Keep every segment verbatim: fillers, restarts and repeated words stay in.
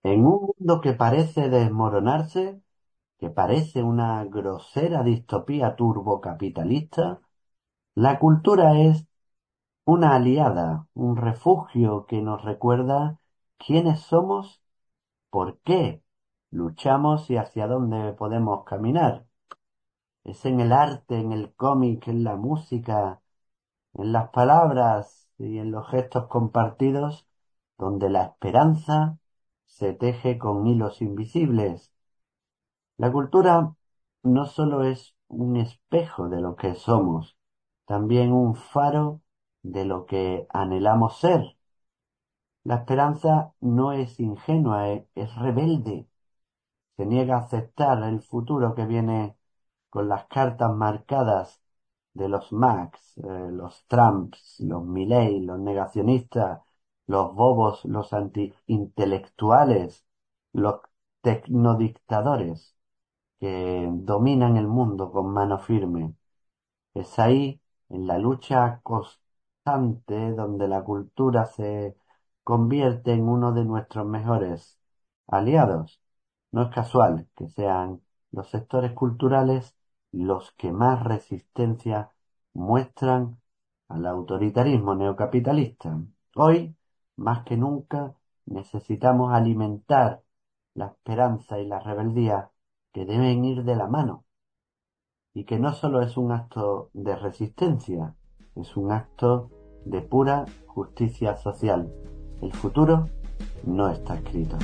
En un mundo que parece desmoronarse, que parece una grosera distopía turbocapitalista, la cultura es una aliada, un refugio que nos recuerda quiénes somos, por qué luchamos y hacia dónde podemos caminar. Es en el arte, en el cómic, en la música, en las palabras y en los gestos compartidos, donde la esperanza se teje con hilos invisibles. La cultura no solo es un espejo de lo que somos, también un faro de lo que anhelamos ser. La esperanza no es ingenua, e- es rebelde. Se niega a aceptar el futuro que viene con las cartas marcadas de los Max, eh, los Trumps, los Milley, los negacionistas, los bobos, los antiintelectuales, los tecnodictadores que dominan el mundo con mano firme. Es ahí, en la lucha constante, donde la cultura se convierte en uno de nuestros mejores aliados. No es casual que sean los sectores culturales los que más resistencia muestran al autoritarismo neocapitalista. Hoy, más que nunca, necesitamos alimentar la esperanza y la rebeldía que deben ir de la mano y que no solo es un acto de resistencia, es un acto de pura justicia social. El futuro no está escrito.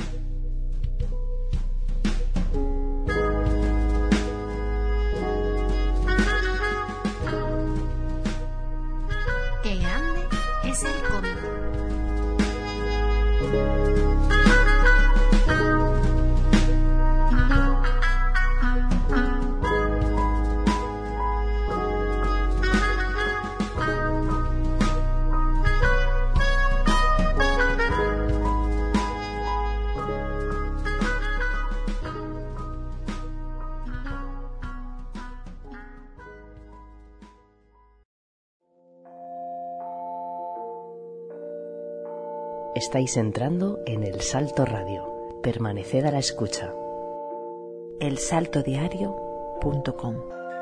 Qué grande es el cómic. Estáis entrando en El Salto Radio. Permaneced a la escucha. el salto diario punto com.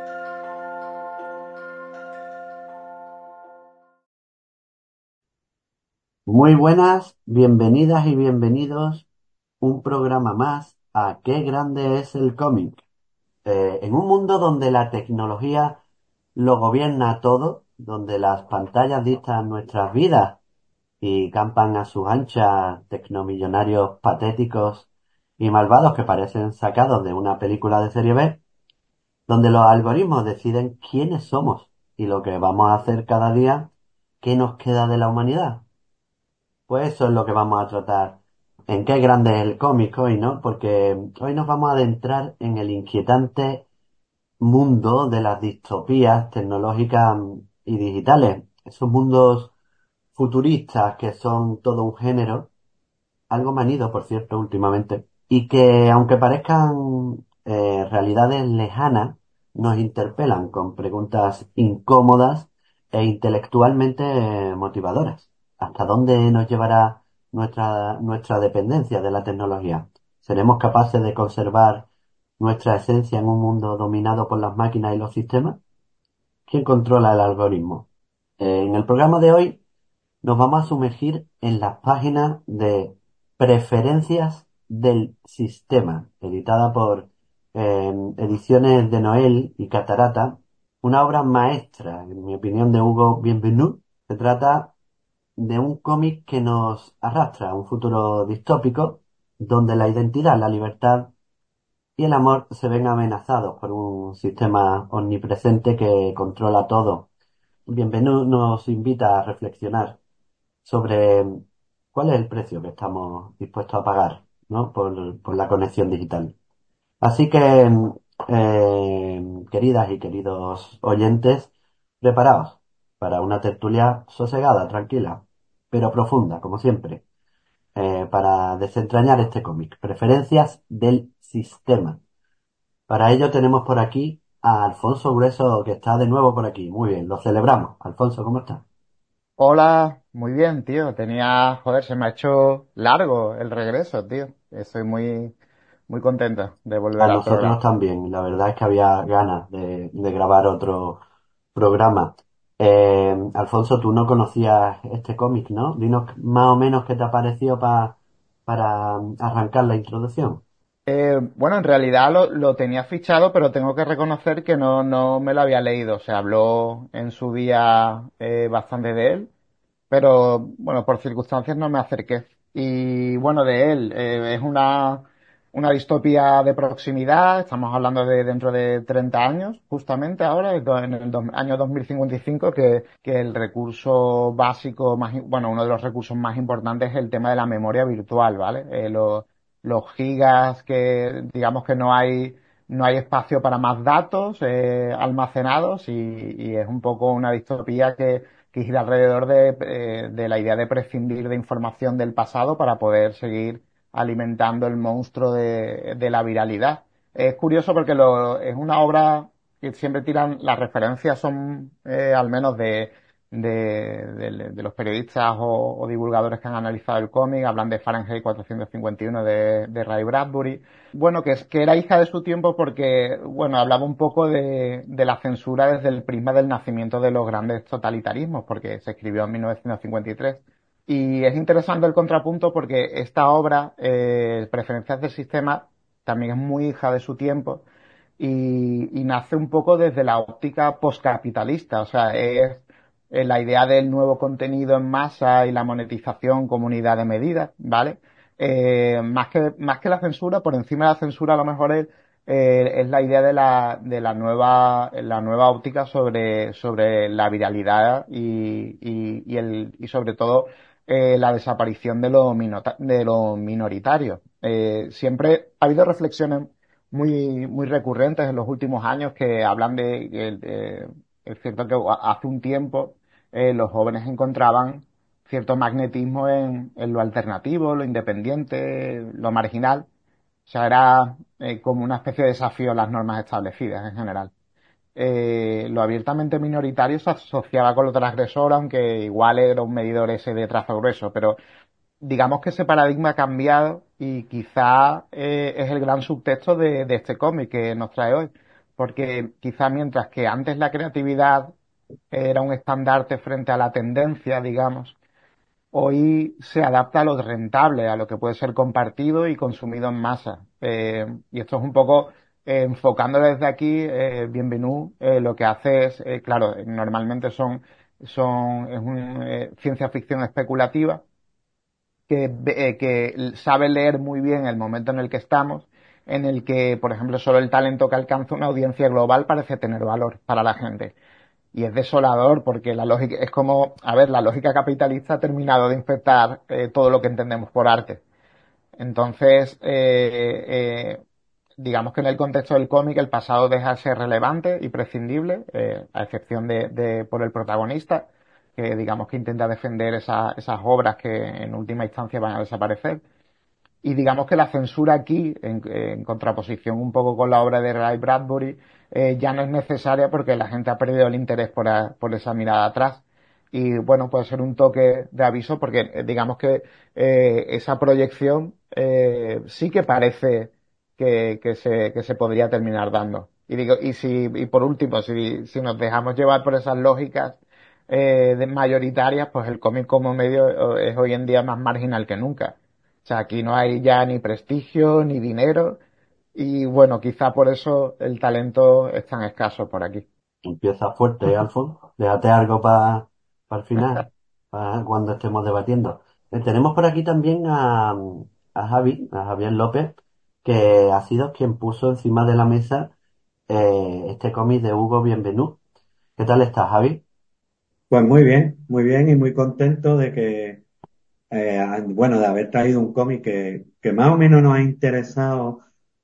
Muy buenas, bienvenidas y bienvenidos un programa más a Qué grande es el cómic. Eh, en un mundo donde la tecnología lo gobierna todo, donde las pantallas dictan nuestras vidas y campan a sus anchas tecnomillonarios patéticos y malvados que parecen sacados de una película de serie B, donde los algoritmos deciden quiénes somos y lo que vamos a hacer cada día, qué nos queda de la humanidad. Pues eso es lo que vamos a tratar en Qué grande es el cómic hoy, ¿no? Porque hoy nos vamos a adentrar en el inquietante mundo de las distopías tecnológicas y digitales. Esos mundos futuristas que son todo un género, algo manido, por cierto, últimamente, y que, aunque parezcan eh, realidades lejanas, nos interpelan con preguntas incómodas e intelectualmente eh, motivadoras. ¿Hasta dónde nos llevará nuestra, nuestra dependencia de la tecnología? ¿Seremos capaces de conservar nuestra esencia en un mundo dominado por las máquinas y los sistemas? ¿Quién controla el algoritmo? Eh, en el programa de hoy nos vamos a sumergir en las páginas de Preferencias del Sistema, editada por eh, Ediciones de Noel y Catarata, una obra maestra, en mi opinión, de Hugo Bienvenu. Se trata de un cómic que nos arrastra a un futuro distópico donde la identidad, la libertad y el amor se ven amenazados por un sistema omnipresente que controla todo. Bienvenu nos invita a reflexionar sobre cuál es el precio que estamos dispuestos a pagar, ¿no? Por, por la conexión digital. Así que, eh, queridas y queridos oyentes, preparaos para una tertulia sosegada, tranquila, pero profunda, como siempre, eh, para desentrañar este cómic. Preferencias del sistema. Para ello tenemos por aquí a Alfonso Grueso, que está de nuevo por aquí. Muy bien, lo celebramos. Alfonso, ¿cómo estás? Hola, Muy bien, tío. Tenía, joder, se me ha hecho largo el regreso, tío. Estoy muy, muy contento de A volver al nosotros programa. también. La verdad es que había ganas de, de grabar otro programa. Eh, Alfonso, tú no conocías este cómic, ¿no? Dinos más o menos qué te ha parecido pa- para arrancar la introducción. Eh, bueno, en realidad lo, lo tenía fichado, pero tengo que reconocer que no, no me lo había leído. Se habló en su día eh, bastante de él, pero bueno, por circunstancias no me acerqué. Y bueno, de él, eh, es una, una distopía de proximidad, estamos hablando de dentro de treinta años, justamente ahora, en el do- año dos mil cincuenta y cinco, que, que el recurso básico, más, im- bueno, uno de los recursos más importantes es el tema de la memoria virtual, ¿vale? Eh, lo- los gigas que, digamos que no hay, no hay espacio para más datos eh, almacenados y, y es un poco una distopía que que gira alrededor de, eh, de la idea de prescindir de información del pasado para poder seguir alimentando el monstruo de, de la viralidad. Es curioso porque lo, es una obra que siempre tiran, las referencias son eh, al menos de, de, de- de los periodistas o, o divulgadores que han analizado el cómic, hablan de Fahrenheit cuatrocientos cincuenta y uno de, de Ray Bradbury. Bueno, que, es, que era hija de su tiempo porque, bueno, hablaba un poco de, de la censura desde el prisma del nacimiento de los grandes totalitarismos, porque se escribió en mil novecientos cincuenta y tres. Y tres. Y es interesante el contrapunto porque esta obra, eh, Preferencias del Sistema, también es muy hija de su tiempo y, y nace un poco desde la óptica poscapitalista, o sea, es eh, la idea del nuevo contenido en masa y la monetización como unidad de medida, ¿vale? Eh, más que, más que la censura, por encima de la censura a lo mejor es, eh, es la idea de la, de la nueva, la nueva óptica sobre, sobre la viralidad y, y, y el, y sobre todo eh, la desaparición de lo, minota- de lo minoritario. Eh, siempre ha habido reflexiones muy, muy recurrentes en los últimos años que hablan de, de- de- es cierto que hace un tiempo eh, los jóvenes encontraban cierto magnetismo en, en lo alternativo, lo independiente, lo marginal. O sea, era eh, como una especie de desafío a las normas establecidas en general. Eh, lo abiertamente minoritario se asociaba con lo transgresor, aunque igual era un medidor ese de trazo grueso, pero digamos que ese paradigma ha cambiado y quizá eh, es el gran subtexto de, de este cómic que nos trae hoy. Porque quizá mientras que antes la creatividad era un estandarte frente a la tendencia, digamos, hoy se adapta a lo rentable, a lo que puede ser compartido y consumido en masa. Eh, y esto es un poco, eh, enfocándolo desde aquí, eh, Bienvenue, eh, lo que hace es, eh, claro, normalmente son, son, es un, eh, ciencia ficción especulativa, que, eh, que sabe leer muy bien el momento en el que estamos, en el que, por ejemplo, solo el talento que alcanza una audiencia global parece tener valor para la gente. Y es desolador porque la lógica, es como, a ver, la lógica capitalista ha terminado de infectar eh, todo lo que entendemos por arte. Entonces, eh, eh, digamos que en el contexto del cómic el pasado deja de ser relevante y prescindible, eh, a excepción de, de por el protagonista, que digamos que intenta defender esa- esas obras que en última instancia van a desaparecer. Y digamos que la censura aquí, en, en contraposición un poco con la obra de Ray Bradbury, eh, ya no es necesaria porque la gente ha perdido el interés por, a- por esa mirada atrás. Y bueno, puede ser un toque de aviso porque eh, digamos que eh, esa proyección eh, sí que parece que, que se, que se podría terminar dando. Y digo, y si, y por último, si, si nos dejamos llevar por esas lógicas eh, de mayoritarias, pues el cómic como medio eh, es hoy en día más marginal que nunca. O sea, aquí no hay ya ni prestigio ni dinero y bueno, quizá por eso el talento es tan escaso por aquí. Empieza fuerte, ¿eh, Alfonso? Déjate algo para el final, para cuando estemos debatiendo. Eh, tenemos por aquí también a, a Javi, a Javier López, que ha sido quien puso encima de la mesa eh, este cómic de Hugo Bienvenu. ¿Qué tal estás, Javi? Pues muy bien, muy bien y muy contento de que, eh, bueno, de haber traído un cómic que, que más o menos nos ha interesado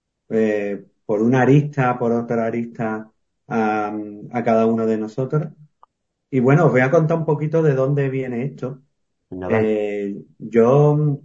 eh, por una arista, por otra arista a, a cada uno de nosotros. Y bueno, os voy a contar un poquito de dónde viene esto. Venga, dale. Eh, yo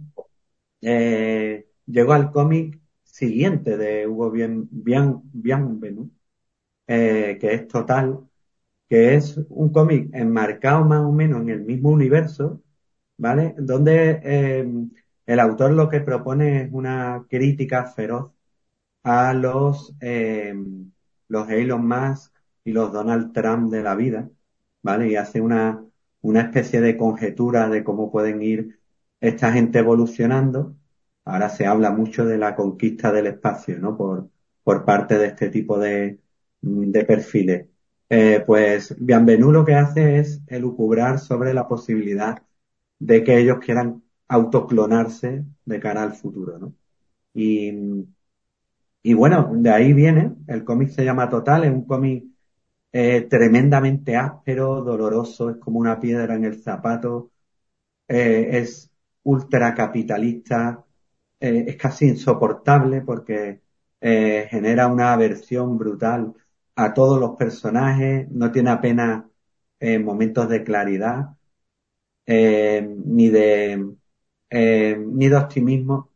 eh, llego al cómic siguiente de Hugo Bien, Bien, Bienvenu, eh, que es Total, que es un cómic enmarcado más o menos en el mismo universo, ¿vale? Donde eh, el autor lo que propone es una crítica feroz a los, eh, los Elon Musk y los Donald Trump de la vida, ¿vale? Y hace una, una especie de conjetura de cómo pueden ir esta gente evolucionando. Ahora se habla mucho de la conquista del espacio, ¿no? Por, por parte de este tipo de, de perfiles. Eh, pues Bienvenue lo que hace es elucubrar sobre la posibilidad de que ellos quieran autoclonarse de cara al futuro, ¿no? Y, y bueno, de ahí viene, el cómic se llama Total, es un cómic eh, tremendamente áspero, doloroso, es como una piedra en el zapato, eh, es ultracapitalista, eh, es casi insoportable porque eh, genera una aversión brutal a todos los personajes, no tiene apenas eh, momentos de claridad, eh, ni de, eh, ni de optimismo.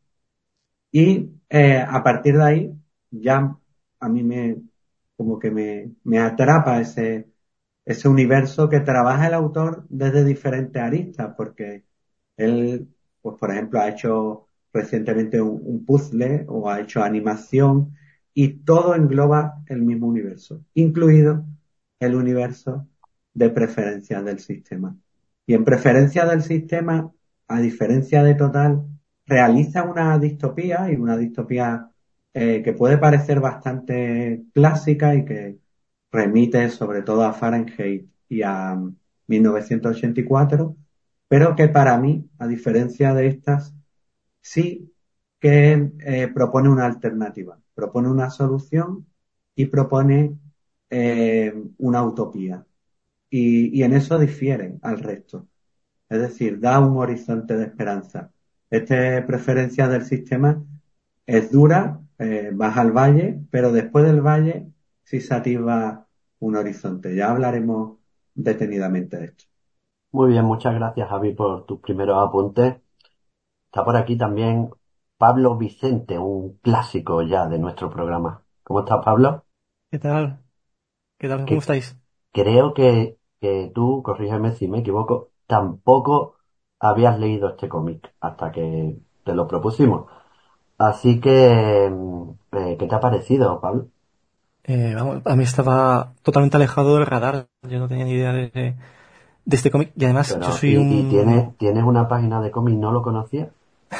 Y eh, a partir de ahí, ya a mí me, como que me, me atrapa ese, ese universo que trabaja el autor desde diferentes aristas, porque él, pues por ejemplo, ha hecho recientemente un, un puzzle o ha hecho animación y todo engloba el mismo universo, incluido el universo de preferencias del sistema. Y en preferencias del sistema, a diferencia de Total, realiza una distopía y una distopía eh, que puede parecer bastante clásica y que remite sobre todo a Fahrenheit y a mil novecientos ochenta y cuatro, pero que para mí, a diferencia de estas, sí que eh, propone una alternativa, propone una solución y propone eh, una utopía. Y, y en eso difiere al resto. Es decir, da un horizonte de esperanza. Esta preferencia del sistema es dura, eh, baja al valle, pero después del valle sí se atisba un horizonte. Ya hablaremos detenidamente de esto. Muy bien, muchas gracias, Javi, por tus primeros apuntes. Está por aquí también Pablo Vicente, un clásico ya de nuestro programa. ¿Cómo estás, Pablo? ¿Qué tal? ¿Qué tal? ¿Cómo Que estáis? creo que, que tú, corrígeme si me equivoco, tampoco habías leído este cómic hasta que te lo propusimos. Así que, mm, eh, ¿qué te ha parecido, Pablo? Eh, vamos, a mí estaba totalmente alejado del radar. Yo no tenía ni idea de, de- de este cómic. Y además, yo Pero, soy ¿y, y un... tienes, tienes una página de cómic, no lo conocías?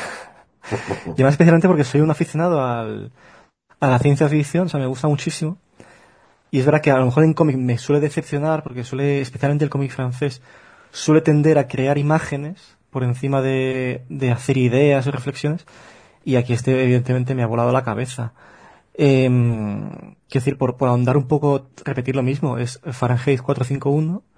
Y además especialmente porque soy un aficionado al, a la ciencia ficción. O sea, me gusta muchísimo. Y es verdad que a lo mejor en cómic me suele decepcionar porque suele, especialmente el cómic francés, suele tender a crear imágenes por encima de, de hacer ideas o reflexiones. Y aquí este evidentemente me ha volado la cabeza. Eh, quiero decir, por, por ahondar un poco, repetir lo mismo, es Fahrenheit cuatrocientos cincuenta y uno,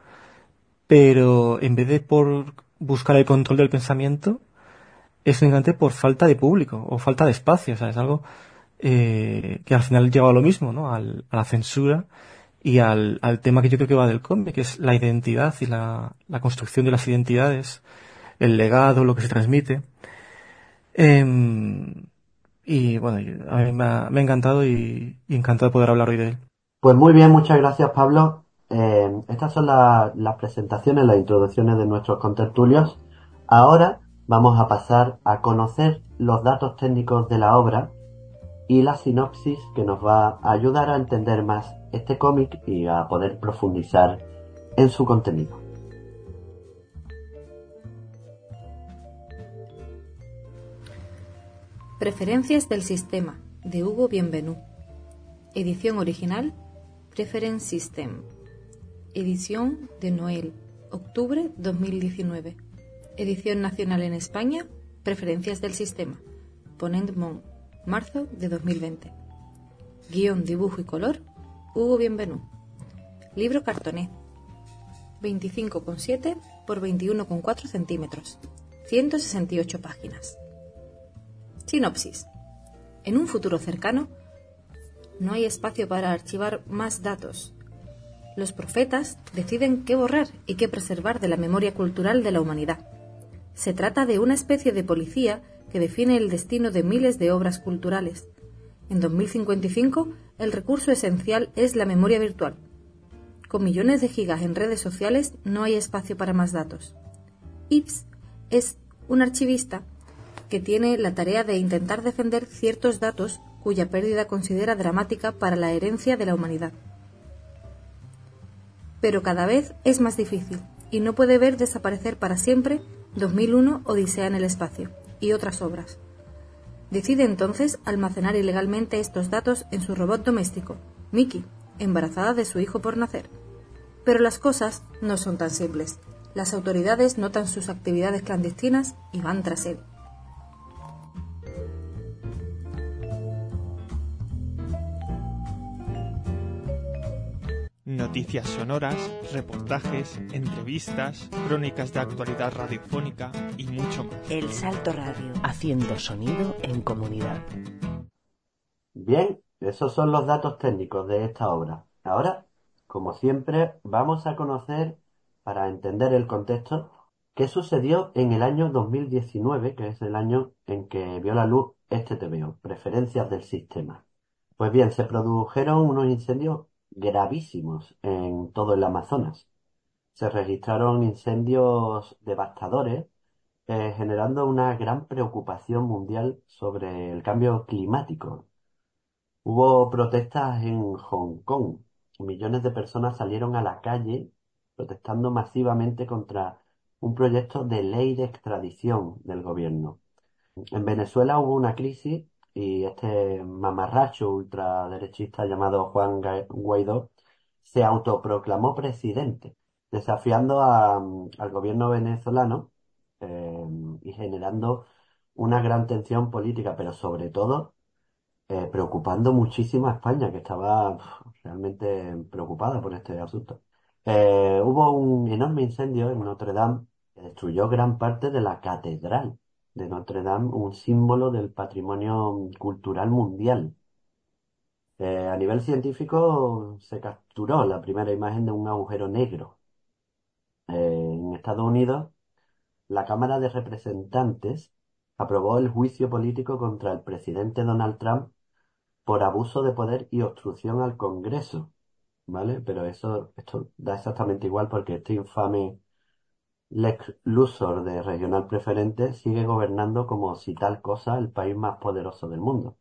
pero en vez de por buscar el control del pensamiento, es únicamente por falta de público o falta de espacio. O sea, es algo eh, que al final lleva a lo mismo, ¿no? Al- a la censura y al, al tema que yo creo que va del cómic, que es la identidad y la, la construcción de las identidades, el legado, lo que se transmite. Em, y bueno, a mí me ha, me ha encantado y, y encantado de poder hablar hoy de él. Pues muy bien, muchas gracias, Pablo. Eh, estas son la- las presentaciones, las introducciones de nuestros contertulios. Ahora vamos a pasar a conocer los datos técnicos de la obra y la sinopsis que nos va a ayudar a entender más este cómic y a poder profundizar en su contenido. Preferencias del sistema, de Hugo Bienvenue. Edición original, Preference System. Edición de Noel, octubre dos mil diecinueve. Edición nacional en España, Preferencias del sistema. Ponent Mon, marzo de dos mil veinte. Guión, dibujo y color, Hugo Bienvenue. Libro cartoné, veinticinco coma siete por veintiuno coma cuatro centímetros, ciento sesenta y ocho páginas. Sinopsis. En un futuro cercano, no hay espacio para archivar más datos. Los profetas deciden qué borrar y qué preservar de la memoria cultural de la humanidad. Se trata de una especie de policía que define el destino de miles de obras culturales. En dos mil cincuenta y cinco, el recurso esencial es la memoria virtual. Con millones de gigas en redes sociales, no hay espacio para más datos. Ives Es un archivista que tiene la tarea de intentar defender ciertos datos cuya pérdida considera dramática para la herencia de la humanidad. Pero cada vez es más difícil y no puede ver desaparecer para siempre dos mil uno Odisea en el espacio y otras obras. Decide entonces almacenar ilegalmente estos datos en su robot doméstico, Mickey, embarazada de su hijo por nacer. Pero las cosas no son tan simples. Las autoridades notan sus actividades clandestinas y van tras él. Noticias sonoras, reportajes, entrevistas, crónicas de actualidad radiofónica y mucho más. El Salto Radio. Haciendo sonido en comunidad. Bien, esos son los datos técnicos de esta obra. Ahora, como siempre, vamos a conocer, para entender el contexto, qué sucedió en el año dos mil diecinueve, que es el año en que vio la luz este T V O, Preferencias del Sistema. Pues bien, se produjeron unos incendios gravísimos en todo el Amazonas. Se registraron incendios devastadores, eh, generando una gran preocupación mundial sobre el cambio climático. Hubo protestas en Hong Kong. Millones de personas salieron a la calle protestando masivamente contra un proyecto de ley de extradición del gobierno. En Venezuela hubo una crisis y este mamarracho ultraderechista llamado Juan Guaidó se autoproclamó presidente, desafiando a, al gobierno venezolano eh, y generando una gran tensión política, pero sobre todo eh, preocupando muchísimo a España, que estaba pf, realmente preocupada por este asunto. Eh, hubo un enorme incendio en Notre Dame que destruyó gran parte de la catedral de Notre Dame, un símbolo del patrimonio cultural mundial. Eh, a nivel científico se capturó la primera imagen de un agujero negro. Eh, en Estados Unidos, la Cámara de Representantes aprobó el juicio político contra el presidente Donald Trump por abuso de poder y obstrucción al Congreso, ¿vale? Pero eso, esto da exactamente igual porque este infame Lex Luthor de Regional Preferente sigue gobernando como si tal cosa el país más poderoso del mundo.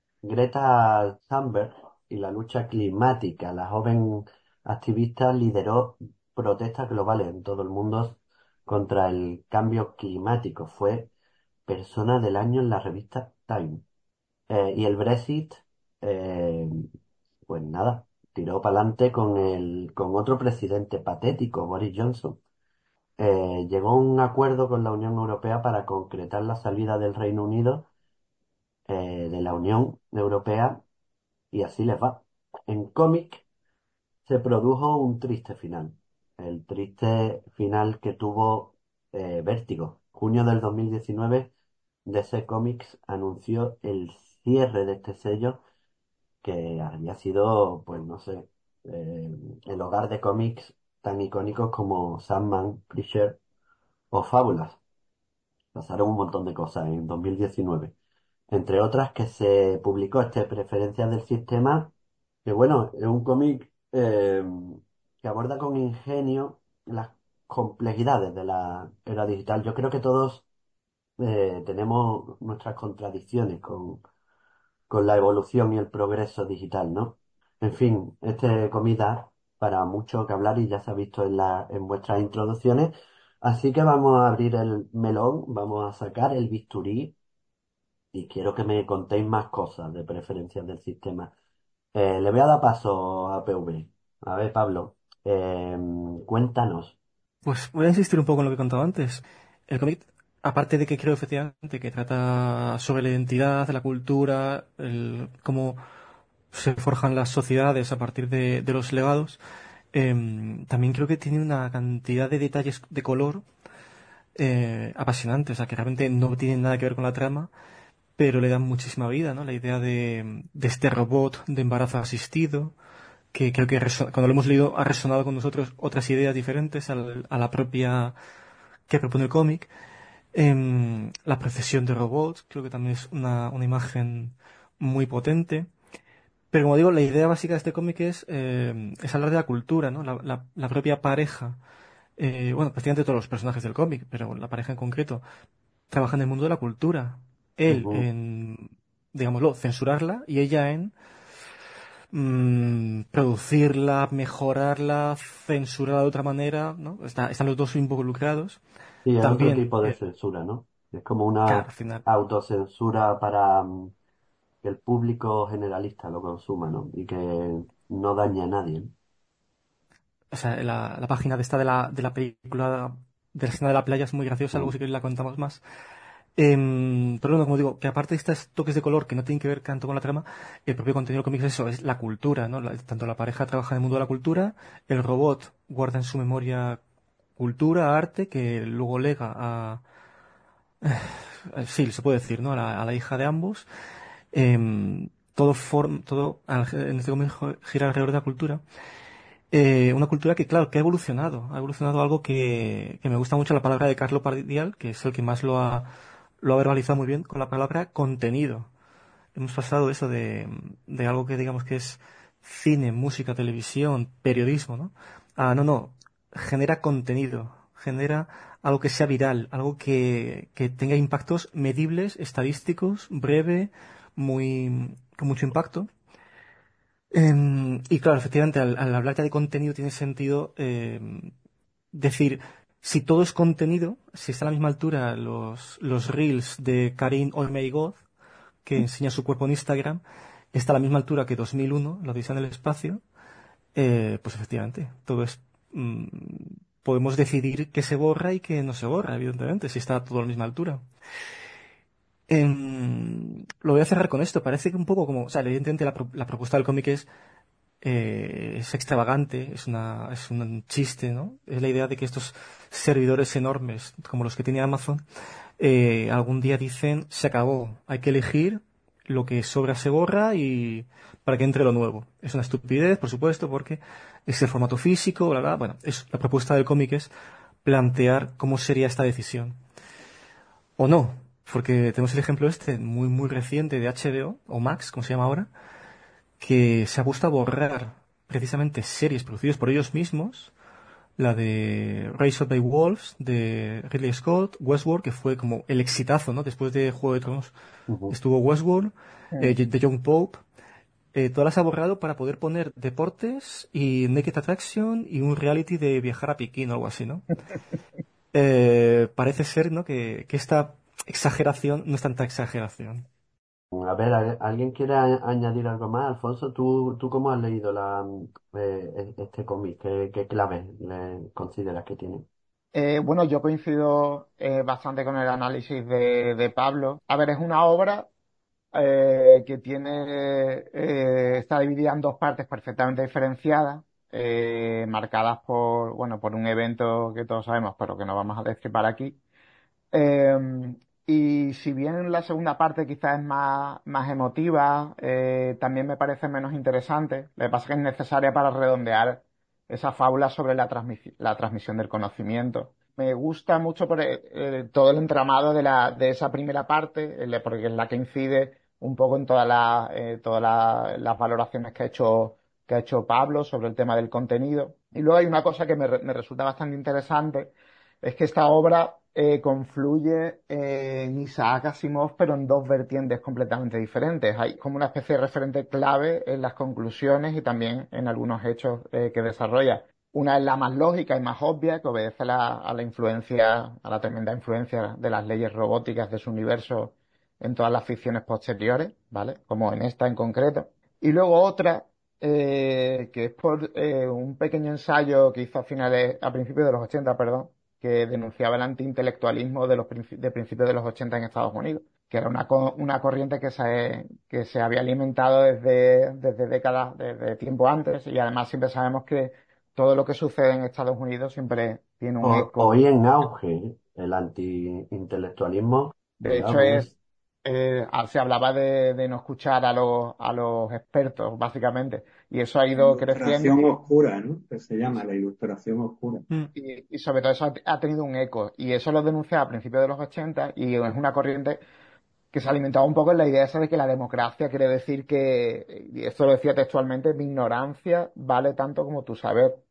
Greta Thunberg y la lucha climática. La joven activista lideró protestas globales en todo el mundo contra el cambio climático. Fue persona del año en la revista Time. Eh, y el Brexit, eh, pues nada, tiró para adelante con el, con otro presidente patético, Boris Johnson. Eh, llegó a un acuerdo con la Unión Europea para concretar la salida del Reino Unido eh, de la Unión Europea y así les va. En cómic se produjo un triste final, el triste final que tuvo eh, Vértigo. Junio del dos mil diecinueve, D C Comics anunció el cierre de este sello que había sido, pues no sé, eh, el hogar de cómics tan icónicos como Sandman, Preacher o Fábulas. Pasaron un montón de cosas en dos mil diecinueve. Entre otras que se publicó este Preferencias del Sistema, que bueno, es un cómic eh, que aborda con ingenio las complejidades de la era digital. Yo creo que todos eh, tenemos nuestras contradicciones con, con la evolución y el progreso digital, ¿no? En fin, este cómic da para mucho que hablar y ya se ha visto en la, en vuestras introducciones. Así que vamos a abrir el melón, vamos a sacar el bisturí y quiero que me contéis más cosas de Preferencias del Sistema. Eh, le voy a dar paso a P V. A ver, Pablo, eh, cuéntanos. Pues voy a insistir un poco en lo que he contado antes. El cómic, aparte de que creo efectivamente que trata sobre la identidad, la cultura, el, cómo se forjan las sociedades a partir de, de los legados, eh, también creo que tiene una cantidad de detalles de color eh, apasionantes, o sea, que realmente no tienen nada que ver con la trama, pero le dan muchísima vida, ¿no? La idea de, de este robot de embarazo asistido, que creo que reso- cuando lo hemos leído ha resonado con nosotros otras ideas diferentes al- a la propia que propone el cómic. Em, la procesión de robots, creo que también es una, una imagen muy potente. Pero como digo, la idea básica de este cómic es, eh, es hablar de la cultura, ¿no? La, la, la propia pareja eh, bueno, prácticamente todos los personajes del cómic, pero la pareja en concreto, trabaja en el mundo de la cultura. Él Ujú. en, digámoslo, censurarla y ella en mm, producirla, mejorarla, censurarla de otra manera, ¿no? Está- están los dos involucrados. Sí, es otro También, tipo de eh, censura, ¿no? Es como claro, una al final, autocensura para mm, que el público generalista lo consuma, ¿no? Y que no dañe a nadie, ¿no? o sea, la, la página de esta de la, de la película de la escena de la playa es muy graciosa, luego Mm. si queréis la contamos más. Em, pero bueno, como digo, que aparte de estos toques de color que no tienen que ver tanto con la trama, el propio contenido del cómic es eso, es la cultura, ¿no? La- tanto la pareja trabaja en el mundo de la cultura, el robot guarda en su memoria cultura, arte, que luego lega a, eh, sí, se puede decir, ¿no? A la, a la hija de ambos. Em, todo form, todo al- en este cómic gira alrededor de la cultura. Eh, una cultura que, claro, que ha evolucionado. Ha evolucionado algo que, que me gusta mucho la palabra de Carlo Pardial, que es el que más lo ha, lo ha verbalizado muy bien, con la palabra contenido. Hemos pasado eso de, de algo que digamos que es cine, música, televisión, periodismo, ¿no? Ah, no, no. Genera contenido. Genera algo que sea viral, algo que, que tenga impactos medibles, estadísticos, breve, muy, con mucho impacto. Em, y claro, efectivamente, al, al hablar ya de contenido tiene sentido em, decir, si todo es contenido, si está a la misma altura los, los reels de Karim Olmegod, que enseña su cuerpo en Instagram, está a la misma altura que dos mil uno, la Odisea en el espacio, eh, pues efectivamente, todo es... mm, podemos decidir qué se borra y qué no se borra, evidentemente, si está todo a la misma altura. Em, lo voy a cerrar con esto. Parece que un poco como, o sea, evidentemente la, pro- la propuesta del cómic es eh, es extravagante, es una, es un chiste, ¿no? Es la idea de que estos servidores enormes, como los que tiene Amazon, eh, algún día dicen, se acabó, hay que elegir, lo que sobra se borra y para que entre lo nuevo. Es una estupidez, por supuesto, porque es el formato físico, bla, bla. Bueno, es, la propuesta del cómic es plantear cómo sería esta decisión. O no, porque tenemos el ejemplo este, muy, muy reciente de H B O, o o Max, como se llama ahora, que se ha puesto a borrar precisamente series producidas por ellos mismos, la de Raised by Wolves de Ridley Scott, Westworld, que fue como el exitazo, ¿no? Después de Juego de Tronos Ujú. estuvo Westworld, eh, Mm. de Young Pope, eh, todas las ha borrado para poder poner deportes y Naked Attraction y un reality de viajar a Pekín o algo así, ¿no? Eh, parece ser, ¿no? Que, que esta exageración no es tanta exageración. A ver, ¿al- ¿alguien quiere a- añadir algo más? Alfonso, ¿tú, tú cómo has leído la, eh, e- este cómic? ¿Qué, qué claves le consideras que tiene? Eh, bueno, yo coincido eh, bastante con el análisis de, de Pablo. A ver, es una obra eh, que tiene, eh, está dividida en dos partes perfectamente diferenciadas, eh, marcadas por, bueno, por un evento que todos sabemos, pero que no vamos a destripar aquí. Eh, y si bien la segunda parte quizás es más, más emotiva, eh, también me parece menos interesante. Lo que pasa es que es necesaria para redondear esa fábula sobre la, transmisi- la transmisión del conocimiento. Me gusta mucho por el- el- todo el entramado de, la, de esa primera parte, el- porque es la que incide un poco en todas la- eh, todas la- las valoraciones que ha hecho, que ha hecho Pablo sobre el tema del contenido. Y luego hay una cosa que me, re- me resulta bastante interesante, es que esta obra eh, confluye eh, en Isaac Asimov, pero en dos vertientes completamente diferentes. Hay como una especie de referente clave en las conclusiones y también en algunos hechos eh, que desarrolla. Una es la más lógica y más obvia, que obedece la- a la influencia, a la tremenda influencia de las leyes robóticas de su universo en todas las ficciones posteriores, ¿vale? Como en esta en concreto. Y luego otra, eh, que es por eh, un pequeño ensayo que hizo a finales, a principios de los ochenta, perdón, que denunciaba el antiintelectualismo de los princi- de principios de los ochenta en Estados Unidos, que era una, co- una corriente que se, que se había alimentado desde, desde décadas, desde tiempo antes, y además siempre sabemos que todo lo que sucede en Estados Unidos siempre tiene un Ho- eco. Hoy en auge, ¿eh? El antiintelectualismo, De hecho, es, digamos, eh, ah, se hablaba de, de no escuchar a los, a los expertos, básicamente, y eso ha La ido creciendo. ilustración oscura, ¿no? Que se llama la ilustración oscura. Mm. Y, y sobre todo eso ha, ha tenido un eco. Y eso lo denunciaba a principios de los ochenta y es una corriente que se alimentaba un poco en la idea esa de que la democracia quiere decir que, y esto lo decía textualmente, mi ignorancia vale tanto como tu saber.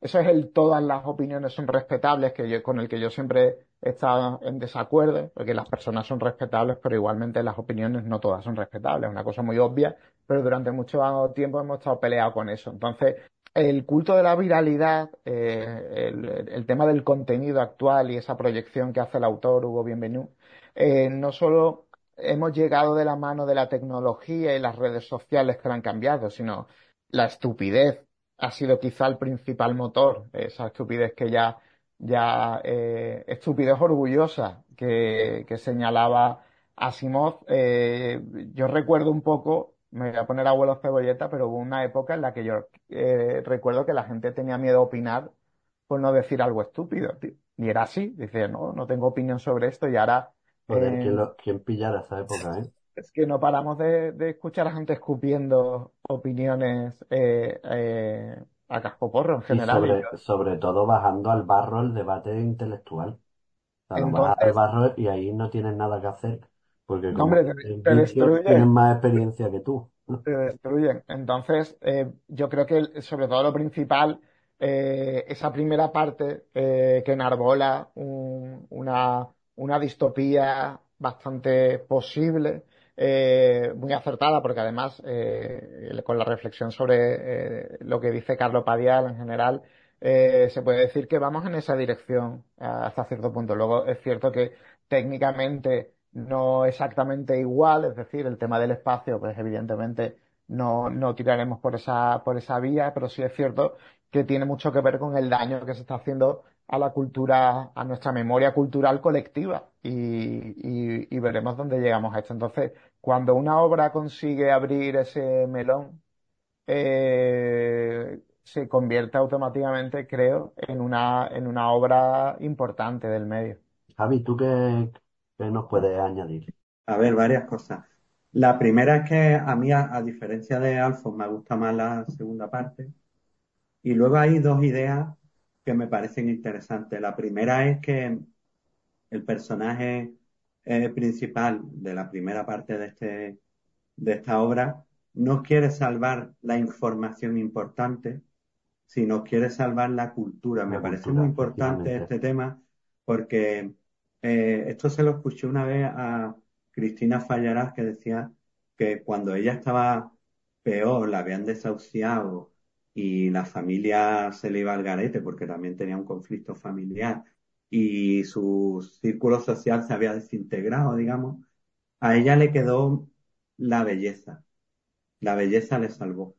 eso es el todas las opiniones son respetables, que yo, con el que yo siempre he estado en desacuerdo, porque las personas son respetables, pero igualmente las opiniones no todas son respetables, es una cosa muy obvia, pero durante mucho tiempo hemos estado peleados con eso. Entonces, el culto de la viralidad, eh, el, el tema del contenido actual y esa proyección que hace el autor Hugo Bienvenu, eh, no solo hemos llegado de la mano de la tecnología y las redes sociales que lo han cambiado, sino la estupidez ha sido quizá el principal motor, esa estupidez que ya, ya eh, estupidez orgullosa que, que señalaba Asimov. Eh, yo recuerdo un poco, me voy a poner abuelo cebolleta, pero hubo una época en la que yo eh, recuerdo que la gente tenía miedo a opinar por no decir algo estúpido, tío. Y era así, dice, no, no tengo opinión sobre esto y ahora Joder, ¿quién, eh, lo, quién pillara esa época, eh? es que no paramos de, de escuchar a gente escupiendo opiniones eh, eh, a cascoporro en Y general. Y yo, sobre, sobre todo bajando al barro el debate intelectual. O sea, lo bajas al entonces, barro y ahí no tienes nada que hacer, porque no, como hombre, te, he te dicho, tienen destruyen. más experiencia que tú. Te destruyen. Entonces, eh, yo creo que el- sobre todo lo principal, eh, esa primera parte eh, que enarbola un- una, una distopía bastante posible, eh, muy acertada, porque además, eh, el- con la reflexión sobre eh, lo que dice Carlo Padial en general, eh, se puede decir que vamos en esa dirección eh, hasta cierto punto. Luego es cierto que técnicamente no exactamente igual, es decir, el tema del espacio, pues evidentemente no, no tiraremos por esa, por esa vía, pero sí es cierto que tiene mucho que ver con el daño que se está haciendo a la cultura, a nuestra memoria cultural colectiva y, y- y veremos dónde llegamos a esto. Entonces, cuando una obra consigue abrir ese melón, eh, se convierte automáticamente, creo, en una, en una obra importante del medio. Javi, ¿tú qué, qué nos puedes añadir? A ver, varias cosas. La primera es que a mí, a, a diferencia de Alfons, me gusta más la segunda parte. Y luego hay dos ideas que me parecen interesantes. La primera es que el personaje eh, principal de la primera parte de este, de esta obra no quiere salvar la información importante, sino quiere salvar la cultura. Me La parece muy cultura, importante efectivamente. este tema porque eh, esto se lo escuché una vez a Cristina Fallarás que decía que cuando ella estaba peor, la habían desahuciado y la familia se le iba al garete porque también tenía un conflicto familiar y su círculo social se había desintegrado, digamos, a ella le quedó la belleza. La belleza le salvó.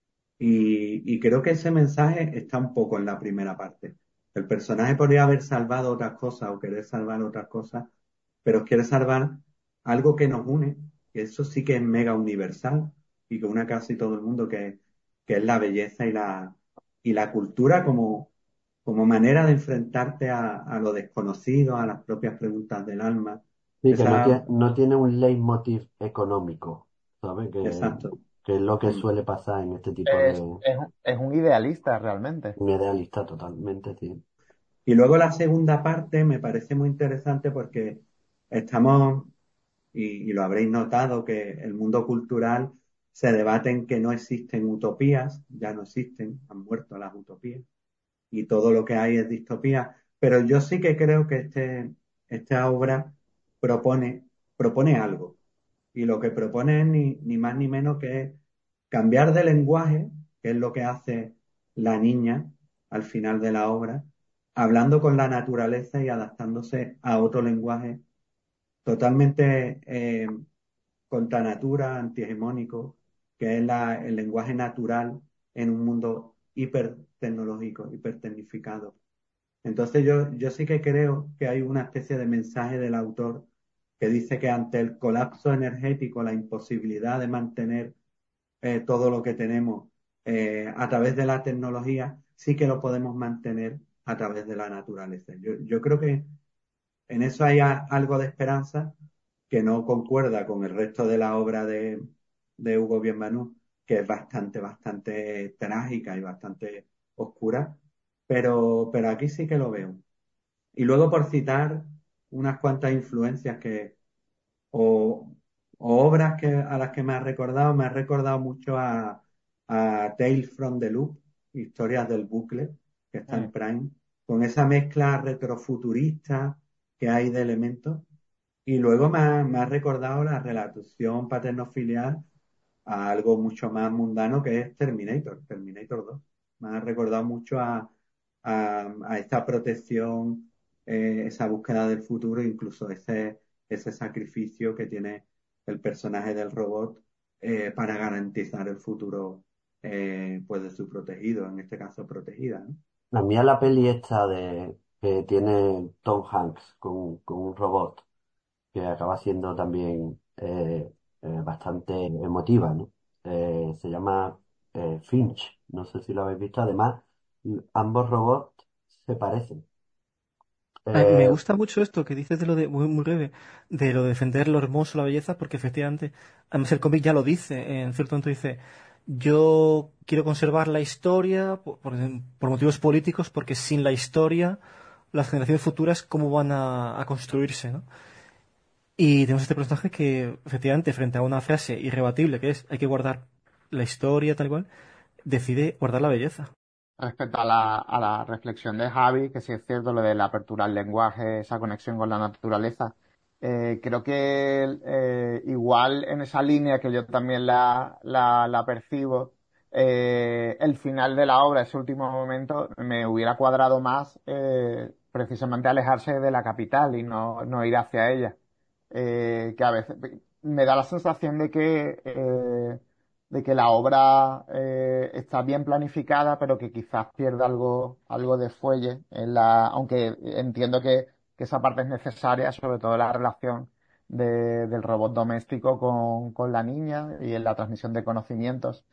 Y, y creo que ese mensaje está un poco en la primera parte. El personaje podría haber salvado otras cosas o querer salvar otras cosas, pero quiere salvar algo que nos une, que eso sí que es mega universal y que une a casi todo el mundo, que, que es la belleza y la, y la cultura como, como manera de enfrentarte a, a lo desconocido, a las propias preguntas del alma. Sí, que no Esa, tiene, no tiene un leitmotiv económico, ¿sabes? Que, exacto. que es lo que Mm. suele pasar en este tipo de... Es, es, un- es un idealista realmente. Un idealista totalmente, sí. Y luego la segunda parte me parece muy interesante porque estamos, y, y lo habréis notado, que el mundo cultural se debate en que no existen utopías, ya no existen, han muerto las utopías, y todo lo que hay es distopía. Pero yo sí que creo que este, esta obra propone, propone algo. Y lo que propone es ni, ni más ni menos que cambiar de lenguaje, que es lo que hace la niña al final de la obra, hablando con la naturaleza y adaptándose a otro lenguaje totalmente eh, contra natura, antihegemónico, que es la- el lenguaje natural en un mundo hipertecnológico, hipertecnificado. Entonces yo, yo sí que creo que hay una especie de mensaje del autor que dice que ante el colapso energético, la imposibilidad de mantener eh, todo lo que tenemos eh, a través de la tecnología, sí que lo podemos mantener a través de la naturaleza. Yo, yo creo que en eso hay a- algo de esperanza que no concuerda con el resto de la obra de, de Hugo Bienvenu, que es bastante, bastante trágica y bastante oscura, pero, pero aquí sí que lo veo. Y luego por citar unas cuantas influencias que, o, o obras que, a las que me ha recordado, me ha recordado mucho a, a Tales from the Loop, Historias del bucle, que está en Mm. Prime, con esa mezcla retrofuturista que hay de elementos. Y luego me ha, me ha recordado la relación paterno-filial a algo mucho más mundano que es Terminator, Terminator dos. Me ha recordado mucho a, a, a esta protección, eh, esa búsqueda del futuro, incluso ese, ese sacrificio que tiene el personaje del robot eh, para garantizar el futuro eh, pues de su protegido, en este caso protegida, ¿no? A mí a la peli esta de que tiene Tom Hanks con, con un robot que acaba siendo también eh, eh, bastante emotiva, ¿no? Eh, se llama eh, Finch, no sé si lo habéis visto. Además, l- ambos robots se parecen. Eh, Me Eh, gusta mucho esto que dices de lo de, muy, muy breve, de lo de defender lo hermoso, la belleza, porque efectivamente, además el cómic ya lo dice, en cierto momento dice, yo quiero conservar la historia por, por- por motivos políticos, porque sin la historia, las generaciones futuras, ¿cómo van a, a construirse, ¿no? Y tenemos este personaje que, efectivamente, frente a una frase irrebatible que es, hay que guardar la historia tal y cual, decide guardar la belleza. Respecto a la, a la reflexión de Javi, que sí es cierto lo de la apertura al lenguaje, esa conexión con la naturaleza, eh, creo que eh, igual en esa línea que yo también la, la, la percibo, eh, el final de la obra, ese último momento, me hubiera cuadrado más eh, precisamente alejarse de la capital y no, no ir hacia ella. Eh, que a veces me da la sensación de que eh, de que la obra eh, está bien planificada, pero que quizás pierda algo, algo de fuelle en la, aunque entiendo que, que esa parte es necesaria, sobre todo la relación de- del robot doméstico con, con la niña y en la transmisión de conocimientos.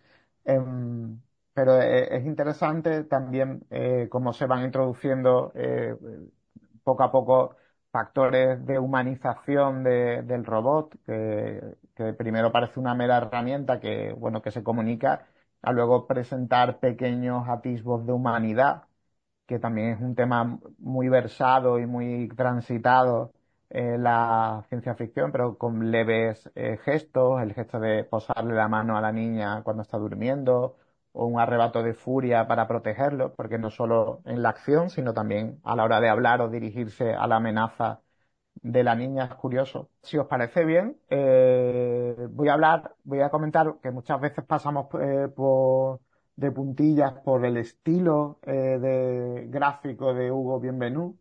Em, pero eh, es interesante también eh, cómo se van introduciendo eh, poco a poco factores de humanización de- del robot, que, que primero parece una mera herramienta que, bueno, que se comunica, a luego presentar pequeños atisbos de humanidad, que también es un tema muy versado y muy transitado en la ciencia ficción, pero con leves eh, gestos, el gesto de posarle la mano a la niña cuando está durmiendo, o un arrebato de furia para protegerlo, porque no solo en la acción, sino también a la hora de hablar o dirigirse a la amenaza de la niña es curioso. Si os parece bien, eh, voy a hablar, voy a comentar que muchas veces pasamos eh, por, de puntillas por el estilo eh, de gráfico de Hugo Bienvenu,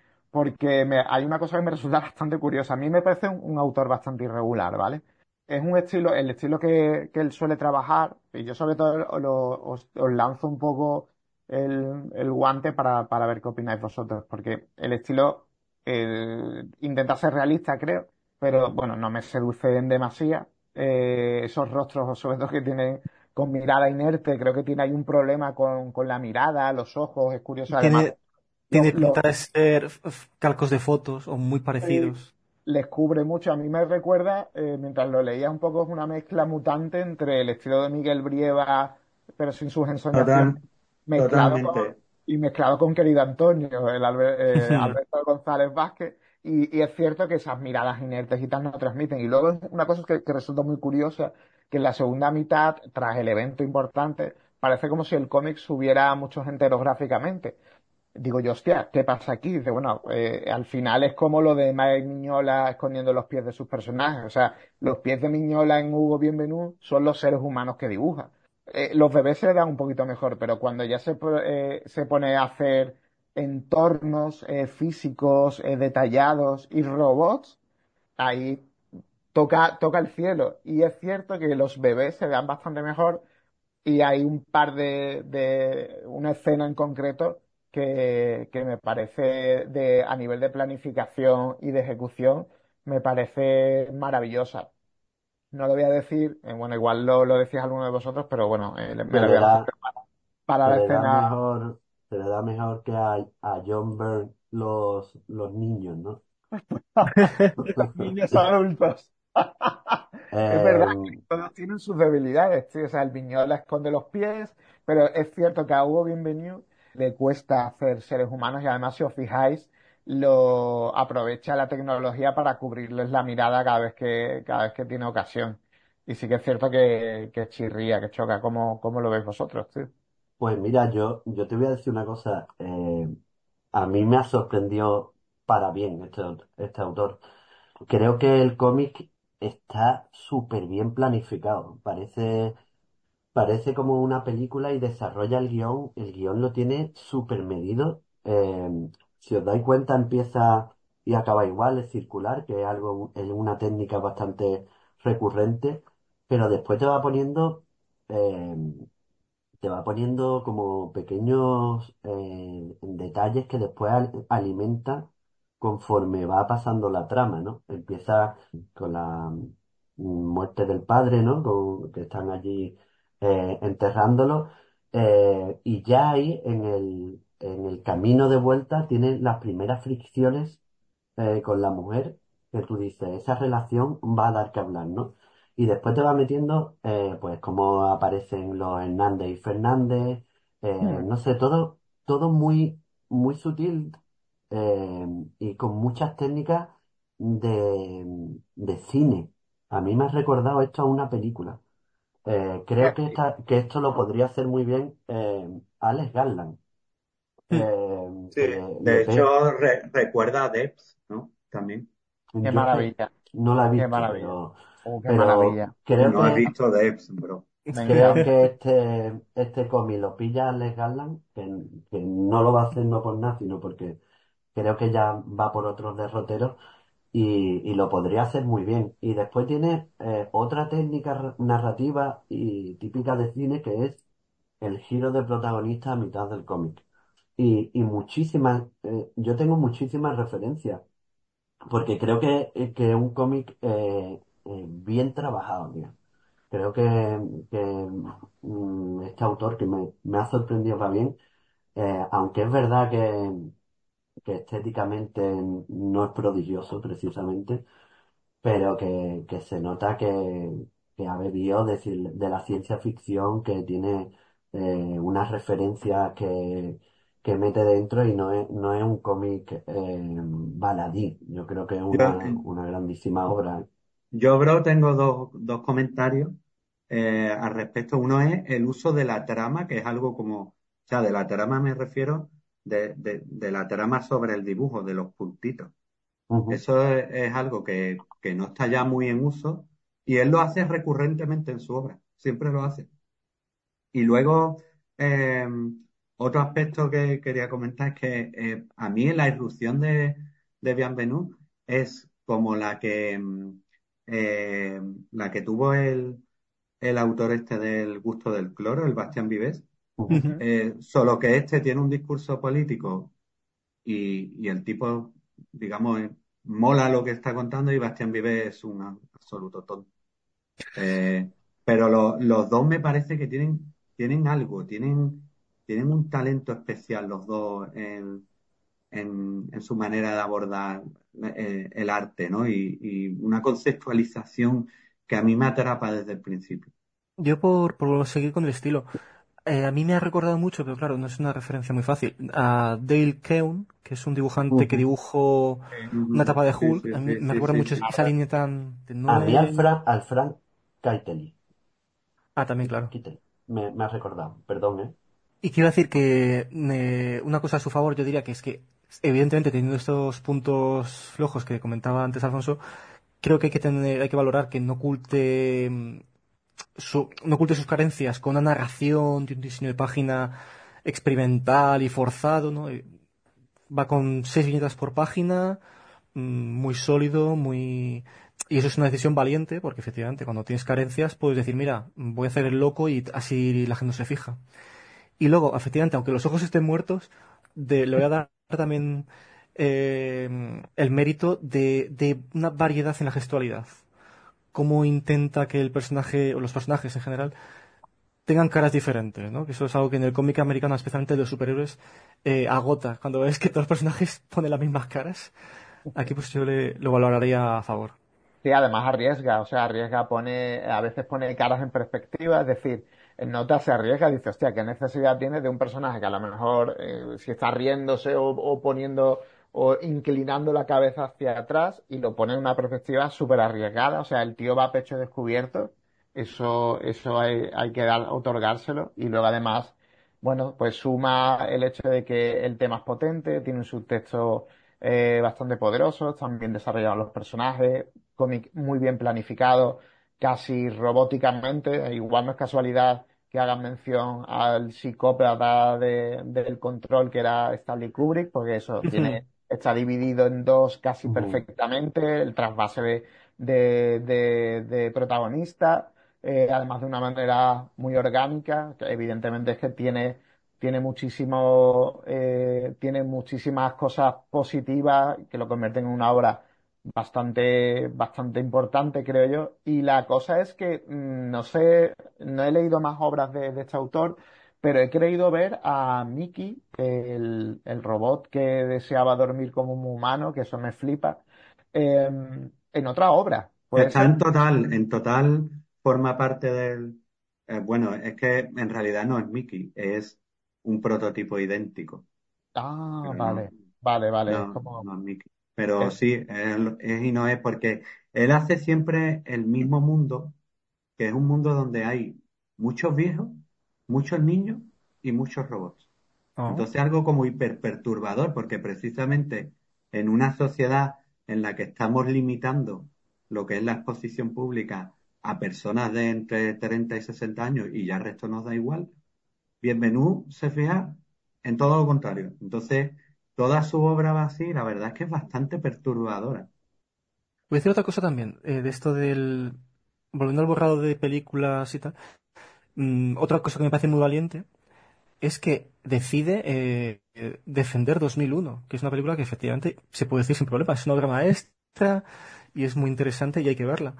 porque me- hay una cosa que me resulta bastante curiosa. A mí me parece un, un autor bastante irregular, ¿vale? Es un estilo, el estilo que, que él suele trabajar, y yo sobre todo lo- os, os lanzo un poco el, el guante para, para ver qué opináis vosotros, porque el estilo eh, intenta ser realista, creo, pero bueno, no me seduce en demasía. Eh, esos rostros, sobre todo que tienen con mirada inerte, creo que tiene ahí un problema con, con la mirada, los ojos, es curioso, además. Tiene, Los, tiene pinta de ser f- f- calcos de fotos o muy eh, parecidos. les cubre mucho. A mí me recuerda, eh, mientras lo leía un poco, es una mezcla mutante entre el estilo de Miguel Brieva, pero sin sus ensoñaciones, Total, mezclado con, totalmente. y mezclado con querido Antonio, el Albe- eh, Alberto González Vázquez. Y, y es cierto que esas miradas inertes y tal no transmiten. Y luego una cosa que, que resulta muy curiosa, que en la segunda mitad, tras el evento importante, parece como si el cómic subiera mucho enteros gráficamente. Digo yo, hostia, ¿qué pasa aquí? Dice, bueno, eh, al final es como lo de Mike Miñola escondiendo los pies de sus personajes. O sea, los pies de Miñola en Hugo Bienvenu son los seres humanos que dibuja. Eh, los bebés se le dan un poquito mejor, pero cuando ya se, po- eh, se pone a hacer entornos eh, físicos eh, detallados y robots, ahí toca, toca el cielo. Y es cierto que los bebés se dan bastante mejor y hay un par de, de una escena en concreto que, que me parece de, a nivel de planificación y de ejecución, me parece maravillosa. No lo voy a decir, eh, bueno, igual lo, lo decís alguno de vosotros, pero bueno, eh, me se la le voy a lanzar da, para se la le da escena. mejor, se le da mejor que a, a John Byrne los, los niños, ¿no? Niños adultos. Es verdad Eh, que todos tienen sus debilidades, sí. O sea, el Viñola esconde los pies, pero es cierto que a Hugo Bienvenu le cuesta hacer seres humanos y además, si os fijáis, lo aprovecha la tecnología para cubrirles la mirada cada vez que, cada vez que tiene ocasión. Y sí que es cierto que, que chirría, que choca. ¿Cómo, cómo lo veis vosotros, tío? Pues mira, yo, yo te voy a decir una cosa. eh, a mí me ha sorprendido para bien este, aut- este autor. Creo que el cómic está súper bien planificado. Parece, parece como una película y desarrolla el guión. El guión lo tiene súper medido. Eh, si os dais cuenta, empieza y acaba igual, es circular, que es algo, es una técnica bastante recurrente, pero después te va poniendo eh, te va poniendo como pequeños eh, detalles que después al- alimentan conforme va pasando la trama, ¿no? Empieza con la mm, muerte del padre, ¿no? Con- que están allí eh, enterrándolo, eh, y ya ahí en el, en el camino de vuelta tiene las primeras fricciones eh, con la mujer, que tú dices, esa relación va a dar que hablar, ¿no? Y después te va metiendo, eh, pues, cómo aparecen los Hernández y Fernández, eh, Hmm. no sé, todo, todo muy, muy sutil, eh, y con muchas técnicas de, de cine. A mí me ha recordado esto a una película. Eh, creo que, Eh, esta, que esto lo podría hacer muy bien eh, Alex Garland, Mm. eh, Sí. que le, le De pe- hecho, re- recuerda a Debs, ¿no? También. Qué Yo es que maravilla, no la he qué visto, maravilla. pero, Oh, qué pero maravilla. creo No has que visto Debs, bro. Me creo encanta. que este, este cómic lo pilla Alex Garland, que, que no lo va a hacer no por nada, sino porque creo que ya va por otros derroteros y, y lo podría hacer muy bien. Y después tiene eh, otra técnica r- narrativa y típica de cine que es el giro de protagonista a mitad del cómic. Y, y muchísimas, eh, yo tengo muchísimas referencias porque creo que, eh, que es un cómic eh, eh, bien trabajado, tío. Creo que, que, mm, este autor que me, me ha sorprendido para bien, eh, aunque es verdad que, que estéticamente no es prodigioso precisamente, pero que, que se nota que, que ha bebido de, ci- de la ciencia ficción, que tiene eh, unas referencias que, que mete dentro y no es, no es un cómic eh, baladí. Yo creo que es Yo, una, una grandísima obra. yo, bro, tengo dos, dos comentarios eh, al respecto. Uno es el uso de la trama, que es algo como, o sea, de la trama me refiero de, de, de la trama sobre el dibujo, de los puntitos. Ujú, Eso es, es algo que, que no está ya muy en uso y él lo hace recurrentemente en su obra, siempre lo hace. Y luego, eh, otro aspecto que quería comentar es que eh, a mí la irrupción de, de Bienvenue es como la que, mm, eh, la que tuvo el, el autor este del gusto del cloro, el Bastián Vives, ujú. Ujú. eh, solo que este tiene un discurso político y, y el tipo, digamos, eh, mola lo que está contando y Bastián Vives es un absoluto tonto. Eh, pero lo- los dos me parece que tienen, tienen algo, tienen, tienen un talento especial los dos en, en, en su manera de abordar eh, el arte, ¿no? Y, y una conceptualización que a mí me atrapa desde el principio. Yo por, por seguir con el estilo, eh, a mí me ha recordado mucho, pero claro, no es una referencia muy fácil, a Dale Keown, que es un dibujante que Ujú. dibujó una Ujú. etapa de Sí, Hulk. sí, A mí sí, me sí, recuerda sí, mucho sí. esa línea tan de A mí al Noel. Frank, al Frank Keitel, Ah, también, claro. Keitel, me, me ha recordado, perdón, ¿eh? Y quiero decir que eh, una cosa a su favor, yo diría que es que, evidentemente, teniendo estos puntos flojos que comentaba antes Alfonso, creo que hay que tener, hay que valorar que no oculte mm, su- no oculte sus carencias con una narración de un diseño de página experimental y forzado, ¿no? Eh, Va con seis viñetas por página, mm, muy sólido, muy... Y eso es una decisión valiente, porque efectivamente cuando tienes carencias puedes decir, mira, voy a hacer el loco y así la gente no se fija. Y luego, efectivamente, aunque los ojos estén muertos, de- le voy a dar también eh, el mérito de, de una variedad en la gestualidad. Cómo intenta que el personaje, o los personajes en general, tengan caras diferentes, ¿no? Que eso es algo que en el cómic americano, especialmente de los superhéroes, eh, agota. Cuando ves que todos los personajes ponen las mismas caras, aquí pues yo le, lo valoraría a favor. Sí, además arriesga, o sea, arriesga, pone, a veces pone caras en perspectiva, es decir, en Nota se arriesga, dice, hostia, ¿qué necesidad tiene de un personaje que a lo mejor, eh, si está riéndose o, o poniendo o inclinando la cabeza hacia atrás y lo pone en una perspectiva súper arriesgada, o sea, el tío va a pecho descubierto, eso, eso hay, hay que dar, otorgárselo, y luego además bueno, pues suma el hecho de que el tema es potente, tiene un subtexto eh, bastante poderoso, están bien desarrollados los personajes, cómic muy bien planificado, casi robóticamente. Igual no es casualidad que hagan mención al psicópata de- del control que era Stanley Kubrick, porque eso tiene, está dividido en dos casi Ujú. perfectamente, el trasvase de, de, de, de protagonista, eh, además de una manera muy orgánica, que evidentemente es que tiene, tiene muchísimo, eh, tiene muchísimas cosas positivas que lo convierten en una obra bastante, bastante importante, creo yo. Y la cosa es que, mm, no sé, no he leído más obras de, de este autor, pero he creído ver a Mickey, el, el robot que deseaba dormir como un humano, que eso me flipa, eh, en otra obra. ¿Puede Está ser? en total, en total forma parte del... eh, bueno, es que en realidad no es Mickey, es un prototipo idéntico, Ah, pero no, vale, vale, vale. Es no, como, no es Mickey. Pero es, sí, es, es y no es porque él hace siempre el mismo mundo, que es un mundo donde hay muchos viejos, muchos niños y muchos robots. Oh. Entonces algo como hiper perturbador, porque precisamente en una sociedad en la que estamos limitando lo que es la exposición pública a personas de entre treinta y sesenta años y ya el resto nos da igual, Bienvenú se fija en todo lo contrario. Entonces, toda su obra va así, la verdad es que es bastante perturbadora. Voy a decir otra cosa también, eh, de esto del... Volviendo al borrado de películas y tal. Mm, otra cosa que me parece muy valiente es que decide eh, eh, defender dos mil uno, que es una película que efectivamente se puede decir sin problema, es una obra maestra y es muy interesante y hay que verla.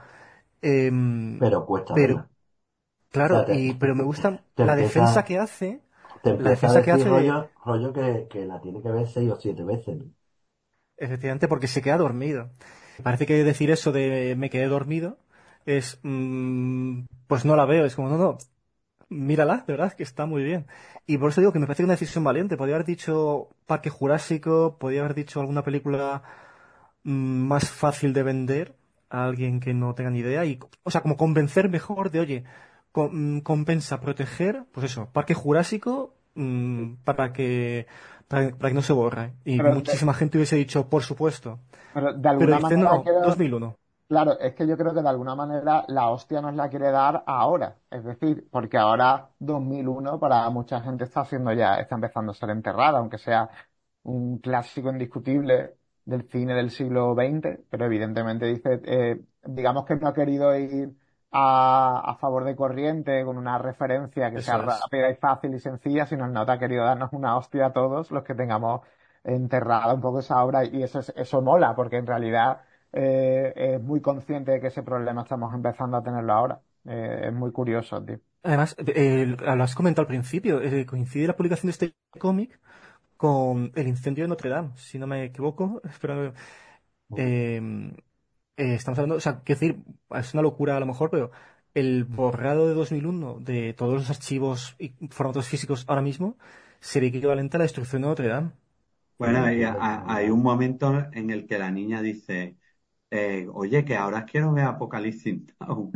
Em, Pero cuesta pero, verla. O claro, sea, te, y, pero me gusta te la defensa empieza, que hace, te la empieza a defensa que decir hace de, rollo, rollo que, que la tiene que ver seis o siete veces, ¿no? efectivamente, porque se queda dormido. Parece que decir eso de me quedé dormido es, mm, pues no la veo, es como, no, no, mírala, de verdad, que está muy bien. Y por eso digo que me parece una decisión valiente. Podría haber dicho Parque Jurásico, podría haber dicho alguna película mm, más fácil de vender a alguien que no tenga ni idea. Y, o sea, como convencer mejor de, oye, com- mm, compensa proteger, pues eso, Parque Jurásico mm, para que, para, para que no se borre. Y pero de, muchísima gente hubiese dicho, por supuesto. pero de Pero alguna dice, manera no, queda. dos mil uno. Claro, es que yo creo que de alguna manera la hostia nos la quiere dar ahora. Es decir, porque ahora dos mil uno para mucha gente está siendo ya, está empezando a ser enterrada, aunque sea un clásico indiscutible del cine del siglo veinte, pero evidentemente dice, eh, digamos que no ha querido ir a, a favor de corriente con una referencia que sea Eso es. rápida y fácil y sencilla, sino el nota ha querido darnos una hostia a todos los que tengamos enterrada un poco esa obra y eso, es- eso mola, porque en realidad eh, es muy consciente de que ese problema estamos empezando a tenerlo ahora. Eh, es muy curioso, tío. Además, eh, lo has comentado al principio, eh, coincide la publicación de este cómic con el incendio de Notre Dame, si no me equivoco. Espero, eh, eh, estamos hablando, o sea, quiero decir, es una locura a lo mejor, pero el borrado de dos mil uno de todos los archivos y formatos físicos ahora mismo sería equivalente a la destrucción de Notre Dame. Sí, Bueno, hay, sí, es ha- hay verdad. un momento en el que la niña dice, eh, oye, que ahora quiero ver Apocalipsis Now.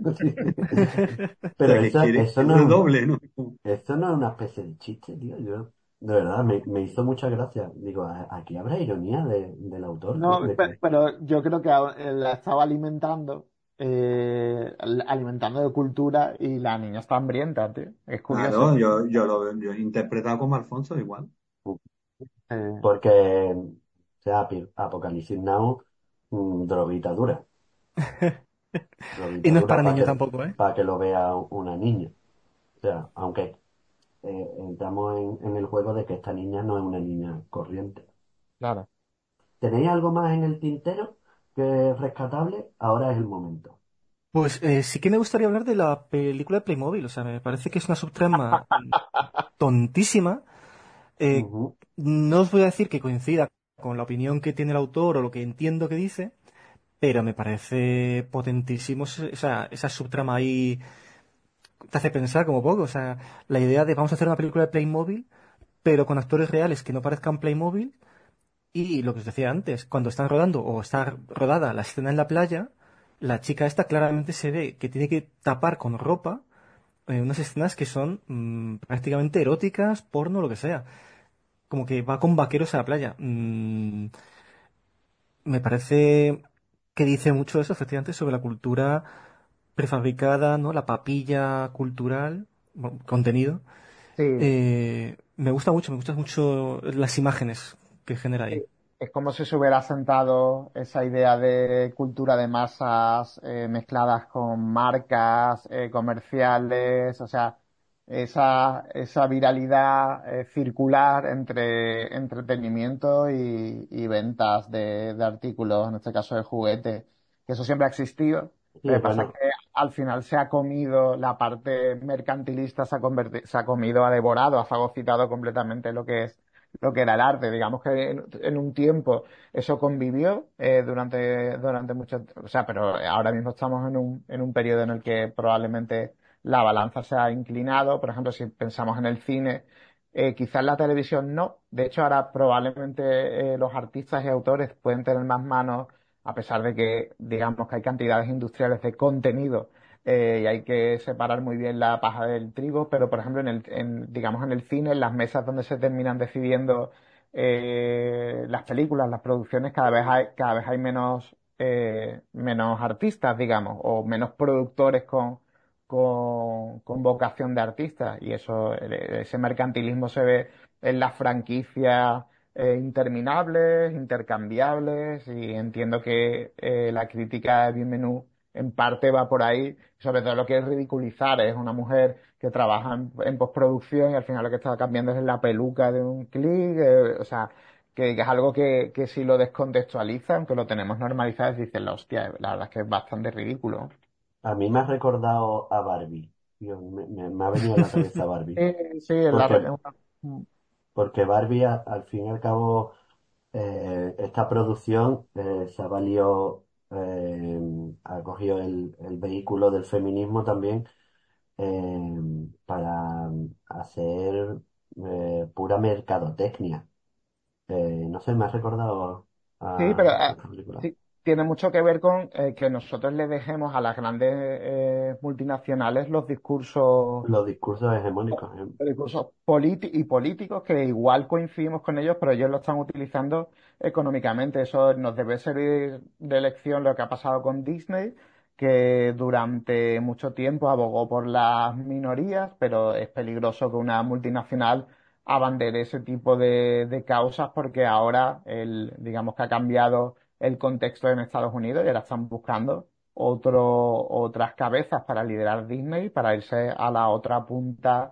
O Pero sea, que eso, quiere, eso no quiere es el un, doble, ¿no? eso no es una especie de chiste, tío. Yo, de verdad, me, me hizo mucha gracia. Digo, a- aquí habrá ironía de- del autor, tío, No, de pe- que, pero yo creo que a- eh, la estaba alimentando, eh, al- alimentando de cultura y la niña está hambrienta, tío. Es curioso. Claro, yo, yo lo yo he interpretado como Alfonso igual. Eh, porque, o sea, Pi- Apocalipsis Now, mm, droguita dura. Y Droguita no es dura para para niño que, tampoco, ¿eh? para que lo vea una niña. O sea, aunque eh, entramos en, en el juego de que esta niña no es una niña corriente. claro. ¿Tenéis algo más en el tintero que es rescatable? Ahora es el momento. Pues eh, sí que me gustaría hablar de la película de Playmobil, o sea, me parece que es una subtrama mm, tontísima. Eh, Ujú. no os voy a decir que coincida con la opinión que tiene el autor o lo que entiendo que dice, pero me parece potentísimo ese- esa, esa subtrama ahí, te hace pensar como poco, o sea, la idea de vamos a hacer una película de Playmobil, pero con actores reales que no parezcan Playmobil, y lo que os decía antes, cuando están rodando o está rodada la escena en la playa, la chica esta claramente se ve que tiene que tapar con ropa eh, unas escenas que son mm, prácticamente eróticas, porno, lo que sea. Como que va con vaqueros a la playa. Mm, me parece que dice mucho eso, efectivamente, sobre la cultura prefabricada, ¿no? La papilla cultural, bueno, contenido. Sí. Eh, me gusta mucho, me gustan mucho las imágenes que genera ahí. Eh, Es como si se hubiera sentado esa idea de cultura de masas eh, mezcladas con marcas eh, comerciales, o sea, esa, esa viralidad eh, circular entre entretenimiento y, y ventas de, de artículos, en este caso de juguetes, que eso siempre ha existido. Lo Sí, que pasa es bueno, que al final se ha comido, la parte mercantilista se ha converti- se ha comido, ha devorado, ha fagocitado completamente lo que es lo que era el arte. Digamos que en, en un tiempo eso convivió eh, durante, durante mucho, o sea, pero ahora mismo estamos en un, en un periodo en el que probablemente la balanza se ha inclinado. Por ejemplo, si pensamos en el cine, eh, quizás la televisión no. De hecho, ahora probablemente eh, los artistas y autores pueden tener más manos, a pesar de que digamos que hay cantidades industriales de contenido eh, y hay que separar muy bien la paja del trigo, pero por ejemplo, en el, en, digamos en el cine, en las mesas donde se terminan decidiendo eh, las películas, las producciones, cada vez hay, cada vez hay menos, eh, menos artistas, digamos, o menos productores con, con, con vocación de artistas, y eso, eh, ese mercantilismo se ve en las franquicias eh, interminables, intercambiables, y entiendo que eh, la crítica de Bienvenue en parte va por ahí, sobre todo lo que es ridiculizar, es una mujer que trabaja en, en postproducción y al final lo que está cambiando es la peluca de un clic, eh, o sea, que, que es algo que, que si lo descontextualizan, que lo tenemos normalizado, dicen, la hostia, la verdad es que es bastante ridículo. a mí me ha recordado a Barbie. Dios, me, me- me ha venido a la cabeza Barbie. Sí, sí, es la, Porque, es una- porque Barbie, a- al fin y al cabo, eh, esta producción eh, se ha valido, eh, ha cogido el, el vehículo del feminismo también eh, para hacer eh, pura mercadotecnia. Eh, no sé, me ha recordado Sí, pero a ah, esta película. sí, tiene mucho que ver con eh, que nosotros le dejemos a las grandes eh, multinacionales los discursos Los discursos hegemónicos. eh. recursos politi- y políticos que igual coincidimos con ellos, pero ellos lo están utilizando económicamente. Eso nos debe servir de lección lo que ha pasado con Disney, que durante mucho tiempo abogó por las minorías, pero es peligroso que una multinacional abandere ese tipo de, de causas porque ahora el, digamos que ha cambiado el contexto en Estados Unidos y ahora están buscando otro, otras cabezas para liderar Disney, para irse a la otra punta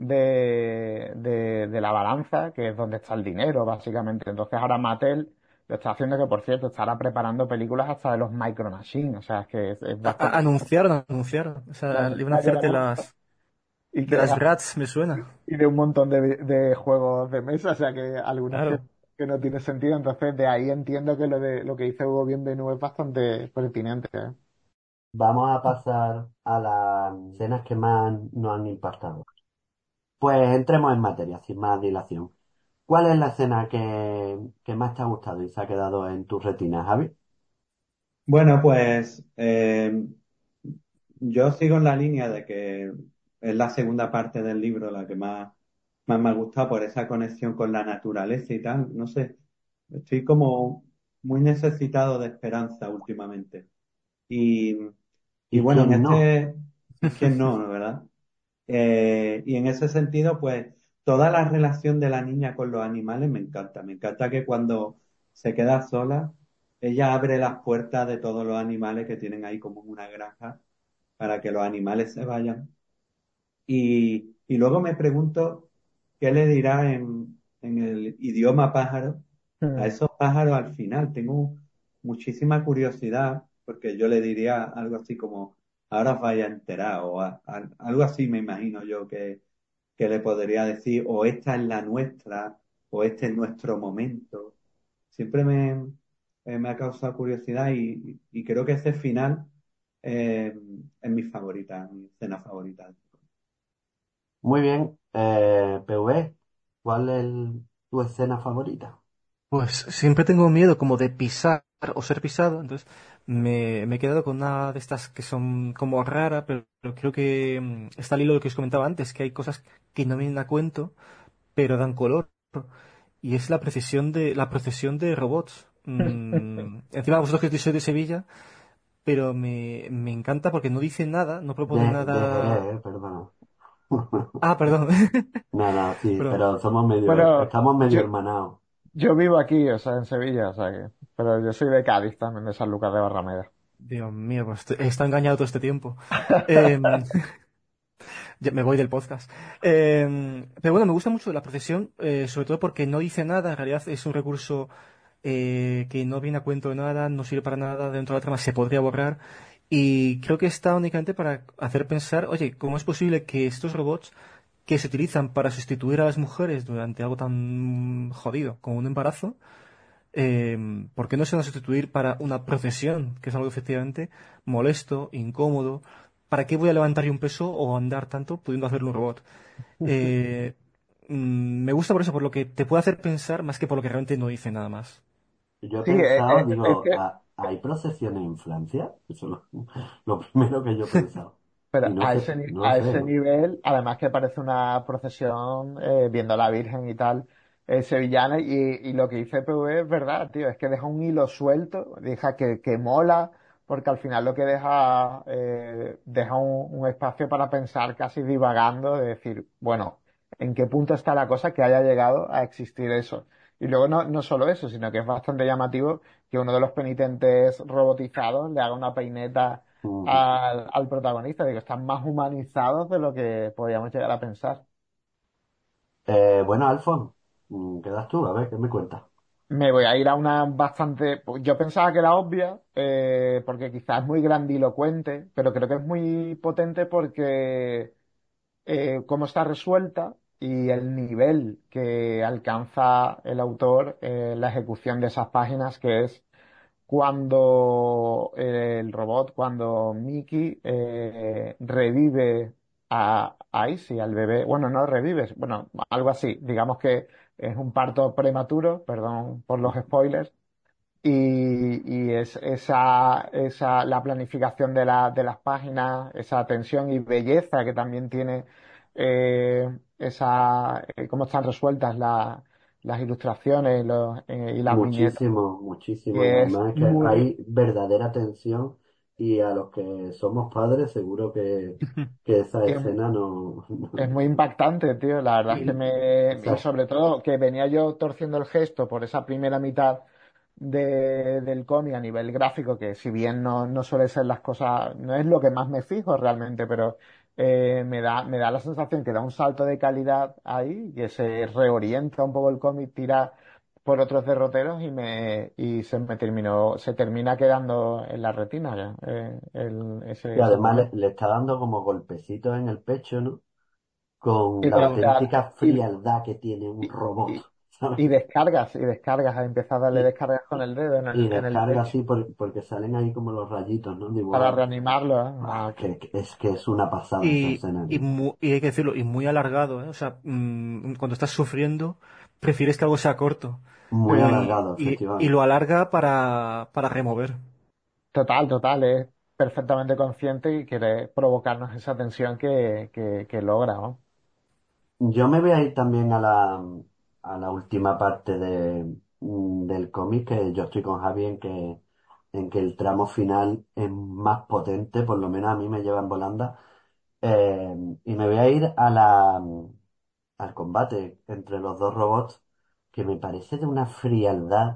de, de, de la balanza, que es donde está el dinero, básicamente. Entonces ahora Mattel lo está haciendo, que por cierto estará preparando películas hasta de los Micro Machines, o sea, es que es, es A- a- bastante... anunciaron, anunciaron. O sea, le iban a hacer de las, Y de que las Bratz, me suena. y de un montón de, de juegos de mesa, o sea que algunos que, Claro. que no tiene sentido, entonces de ahí entiendo que lo de lo que dice Hugo Bienvenu es bastante pertinente, ¿eh? Vamos a pasar a las escenas que más nos han impactado. Pues entremos en materia, sin más dilación. ¿Cuál es la escena que, que más te ha gustado y se ha quedado en tu retina, Javi? Bueno, pues eh, yo sigo en la línea de que es la segunda parte del libro la que más, más me ha gustado por esa conexión con la naturaleza y tal. No sé, estoy como muy necesitado de esperanza últimamente. Y, y ¿Y bueno, en quién no? este, ¿quién no, no, verdad? Eh, y en ese sentido, pues toda la relación de la niña con los animales me encanta. Me encanta que cuando se queda sola, ella abre las puertas de todos los animales que tienen ahí como en una granja para que los animales se vayan. Y, y luego me pregunto qué le dirá en, en el idioma pájaro a Mm. esos pájaros al final. Tengo muchísima curiosidad porque yo le diría algo así como, ahora os vais a enterar o a- a- algo así me imagino yo que, que le podría decir, o esta es la nuestra, o este es nuestro momento. Siempre me, eh, me ha causado curiosidad y, y creo que ese final eh, es mi favorita, mi escena favorita. Muy bien. Eh, P V, ¿cuál es el- tu escena favorita? Pues siempre tengo miedo como de pisar o ser pisado. Entonces me, me he quedado con una de estas que son como rara, pero, pero creo que mm, está al hilo de lo que os comentaba antes, que hay cosas que no vienen a cuento, pero dan color. Y es la precisión de la procesión de robots. Mm, encima vosotros que sois de Sevilla, pero me, me encanta porque no dice nada, no propone De, de nada. Jerez, eh, perdona. Ah, perdón. No, no, sí, Perdón. pero somos medio, Bueno, estamos medio yo, hermanados. yo vivo aquí, o sea, en Sevilla, o sea que, pero yo soy de Cádiz también, de San Lucas de Barrameda. Dios mío, pues he estado engañado todo este tiempo. Em, ya me voy del podcast. Eh, pero bueno, me gusta mucho la procesión, eh, sobre todo porque no dice nada, en realidad es un recurso eh, que no viene a cuento de nada, no sirve para nada dentro de la trama, se podría borrar. Y creo que está únicamente para hacer pensar, oye, ¿cómo es posible que estos robots que se utilizan para sustituir a las mujeres durante algo tan jodido como un embarazo, eh, ¿por qué no se van a sustituir para una procesión, que es algo efectivamente molesto, incómodo? ¿Para qué voy a levantar yo un peso o andar tanto pudiendo hacerlo un robot? Eh, mm, me gusta por eso, por lo que te puede hacer pensar más que por lo que realmente no dice nada más. Yo he Sí, eh, pensado, eh, es digo, que, ¿ha- ¿hay procesiones en Francia? Eso es lo, lo primero que yo he pensado. pero Y no a sé, ese, ni- no lo a sé, ese ¿no? nivel, además que parece una procesión eh, viendo a la Virgen y tal, eh, sevillana, y, y lo que dice P V es verdad, tío, es que deja un hilo suelto, deja que, que mola, porque al final lo que deja, eh, deja un, un espacio para pensar casi divagando, de decir, bueno, ¿en qué punto está la cosa que haya llegado a existir eso? Y luego no, no solo eso, sino que es bastante llamativo que uno de los penitentes robotizados le haga una peineta Ujú. al, al protagonista. Digo, están más humanizados de lo que podíamos llegar a pensar. Eh, bueno, Alfon, mm, ¿quedas tú? A ver, ¿qué me cuentas? Me voy a ir a una bastante. Yo pensaba que era obvia, eh, porque quizás es muy grandilocuente, pero creo que es muy potente porque eh, cómo está resuelta y el nivel que alcanza el autor en la ejecución de esas páginas, que es cuando eh, el robot, cuando Mickey eh, revive a, a Izzy, al bebé, bueno, no revive, bueno, algo así, digamos que es un parto prematuro, perdón por los spoilers, y, y es esa, esa, la planificación de la, de las páginas, esa tensión y belleza que también tiene eh, esa, eh, cómo están resueltas la- las ilustraciones los, eh, y las viñetas, Muchísimo, muchísimo. Y que es además es que muy, hay verdadera tensión y a los que somos padres seguro que, que esa es, escena no... es muy impactante, tío. La verdad es que Y, me, o y sea, sobre todo que venía yo torciendo el gesto por esa primera mitad de, del cómic a nivel gráfico, que si bien no, no suele ser las cosas, no es lo que más me fijo realmente, pero eh, me da, me da la sensación que da un salto de calidad ahí, que se reorienta un poco el cómic, tira por otros derroteros y me, y se me terminó, se termina quedando en la retina ya, eh, el, y ese, ese además le, momento. le está dando como golpecitos en el pecho, ¿no? Con Y, la de- auténtica y, frialdad que tiene un y, robot, y- ¿sabes? y descargas, y descargas, empieza a darle Y, descargas con el dedo en y el, en el descarga pecho así por- porque salen ahí como los rayitos, ¿no? para Dibujados. reanimarlo, ¿eh? Ah, Ah, que, que es que es una pasada esa Y, escena, y, tío. mu- y hay que decirlo, y muy alargado, ¿eh? O sea, mm, cuando estás sufriendo, prefieres que algo sea corto. Muy Y, alargado, y, y efectivamente. lo alarga para, para remover. total, total, es perfectamente consciente y quiere provocarnos esa tensión que, que, que logra, ¿no? Yo me voy a ir también a la, a la última parte de, mm, del cómic, que yo estoy con Javi en que, en que el tramo final es más potente, por lo menos a mí me lleva en volanda. Eh, y me voy a ir a la, al combate entre los dos robots, que me parece de una frialdad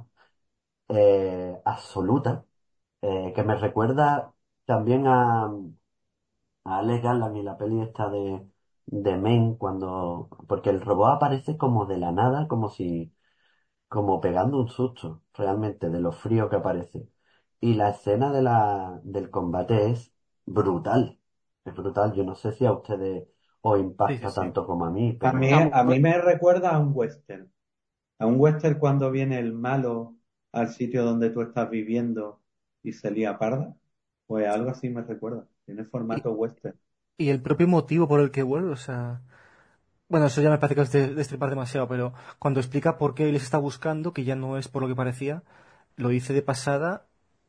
eh, absoluta, eh, que me recuerda también a, a Alex Garland y la peli esta de, de Men, cuando, porque el robot aparece como de la nada, como si, como pegando un susto, realmente, de lo frío que aparece. Y la escena de la, del combate es brutal, es brutal. Yo no sé si a ustedes os Sí, sí, impacta sí. tanto como a mí, A mí, A pero mí a mí me- me recuerda a un western. A un western cuando viene el malo al sitio donde tú estás viviendo y se lía parda. Pues algo así me recuerda. Tiene Y, formato western. y el propio motivo por el que vuelve, o sea, bueno, eso ya me parece que es de, destripar demasiado, pero cuando explica por qué les está buscando, que ya no es por lo que parecía, lo hice de pasada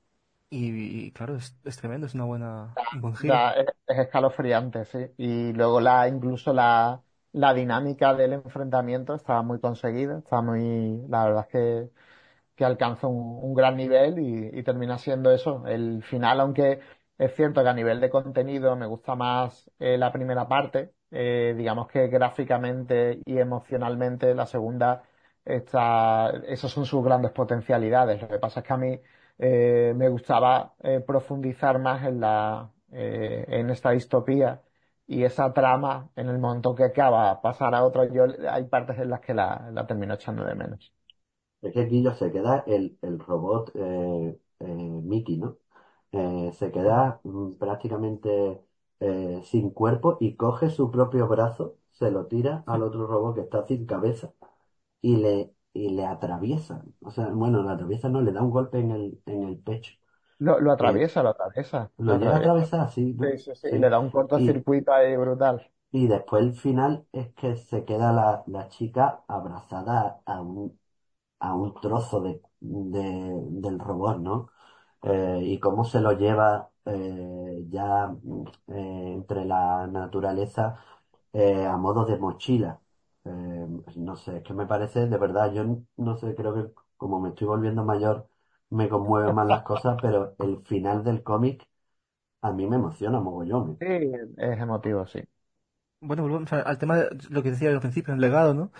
y, y, claro, es, es tremendo, es una buena, un buen giro. Da- es, es escalofriante, sí. Y luego la, incluso la, la dinámica del enfrentamiento está muy conseguida, está muy, la verdad es que, que alcanza un, un gran nivel y, y termina siendo eso, el final, aunque es cierto que a nivel de contenido me gusta más eh, la primera parte, eh, digamos que gráficamente y emocionalmente la segunda está, esas son sus grandes potencialidades. Lo que pasa es que a mí eh, me gustaba eh, profundizar más en la, eh, en esta distopía y esa trama en el momento que acaba pasar a otro, yo hay partes en las que la, la termino echando de menos. Es que Guillo se queda el, el robot eh, eh, Mickey, ¿no? Eh, se queda mm, prácticamente eh, sin cuerpo y coge su propio brazo, se lo tira al otro robot que está sin cabeza y le, y le atraviesa. O sea, bueno, le atraviesa, no, le da un golpe en el, en el pecho. Lo, lo Eh, atraviesa, lo atraviesa, lo lo llega a atraviesa. atravesar así, ¿no? Sí, sí, sí. Y Sí. le da un Y, cortocircuito ahí brutal. y después el final es que se queda la, la chica abrazada a un, a un trozo de, de- del robot, ¿no? Eh, y cómo se lo lleva eh, ya eh, entre la naturaleza eh, a modo de mochila. Eh, no sé, es que me parece, de verdad, yo n- no sé, creo que como me estoy volviendo mayor, me conmueven más las cosas, pero el final del cómic a mí me emociona mogollón. ¿Eh? Sí, es emotivo, sí. Bueno, volvemos a- al tema de lo que decía al principio, el legado, ¿no?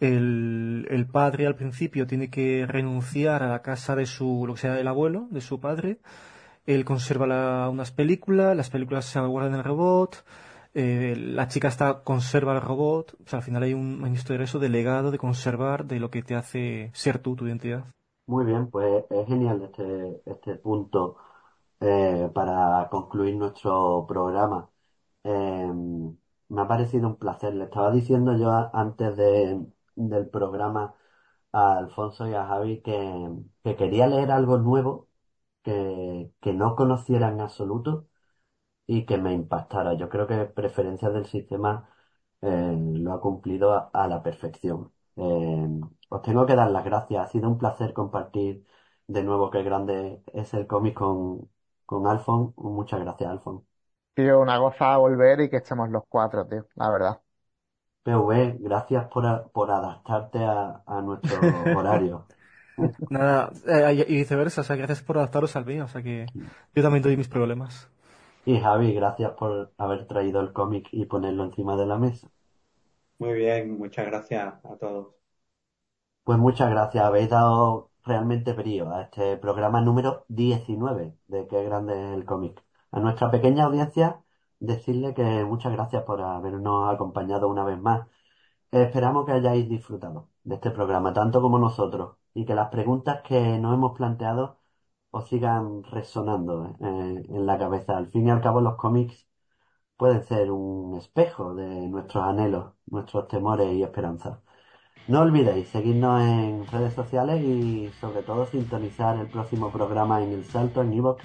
El, el padre al principio tiene que renunciar a la casa de su, lo que sea el abuelo, de su padre. Él conserva la- unas películas, las películas se guardan en el robot, eh, la chica está, conserva el robot. O sea, al final hay un, hay una historia de eso, de legado, de conservar, de lo que te hace ser tú, tu identidad. Muy bien, pues es genial este, este punto eh, para concluir nuestro programa. Eh, Me ha parecido un placer. Le estaba diciendo yo a- antes de, del programa a Alfonso y a Javi que, que quería leer algo nuevo que, que no conociera en absoluto y que me impactara. Yo creo que Preferencias del Sistema eh, lo ha cumplido a, a la perfección. Eh, Os tengo que dar las gracias. Ha sido un placer compartir de nuevo qué grande es el cómic con, con Alfon. Muchas gracias, Alfon. Tío, una gozada volver y que estemos los cuatro, tío, la verdad. P V, gracias por, a- por adaptarte a, a nuestro horario. Nada, eh, y viceversa, o sea, gracias por adaptaros al mío, o sea que yo también doy mis problemas. Y Javi, gracias por haber traído el cómic y ponerlo encima de la mesa. Muy bien, muchas gracias a todos. Pues muchas gracias, habéis dado realmente brío a este programa número diecinueve de Qué grande es el cómic. A nuestra pequeña audiencia, decirle que muchas gracias por habernos acompañado una vez más. Esperamos que hayáis disfrutado de este programa, tanto como nosotros, y que las preguntas que nos hemos planteado os sigan resonando eh, en la cabeza. Al fin y al cabo, los cómics pueden ser un espejo de nuestros anhelos, nuestros temores y esperanzas. No olvidéis seguirnos en redes sociales y sobre todo sintonizar el próximo programa en El Salto, en iVoox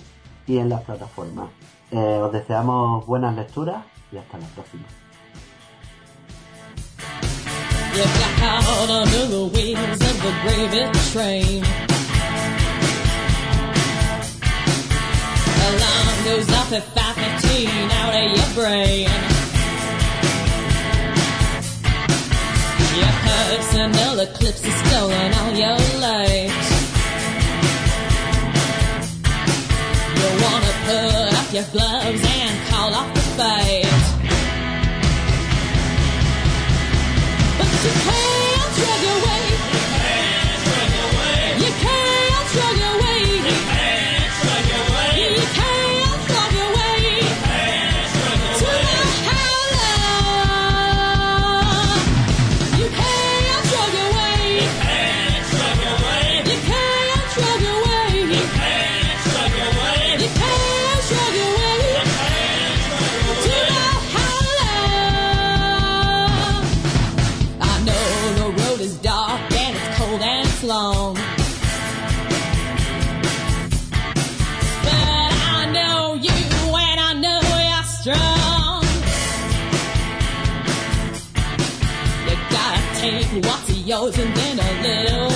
y en las plataformas. Eh, os deseamos buenas lecturas y hasta la próxima. You got out under the wheels of the gravy train. Alarm goes off at five fifteen out of your brain. Your personal eclipse is stolen all your light. You wanna put off your gloves and call off the fight, but you can't shrug away. You can't shrug away. You can't shrug away to the howler. You can't shrug away. You can't shrug away. You can't shrug away to the howler. I know the road is dark and it's cold and it's long, but I know you and I know you're strong. You gotta take what's yours and then a little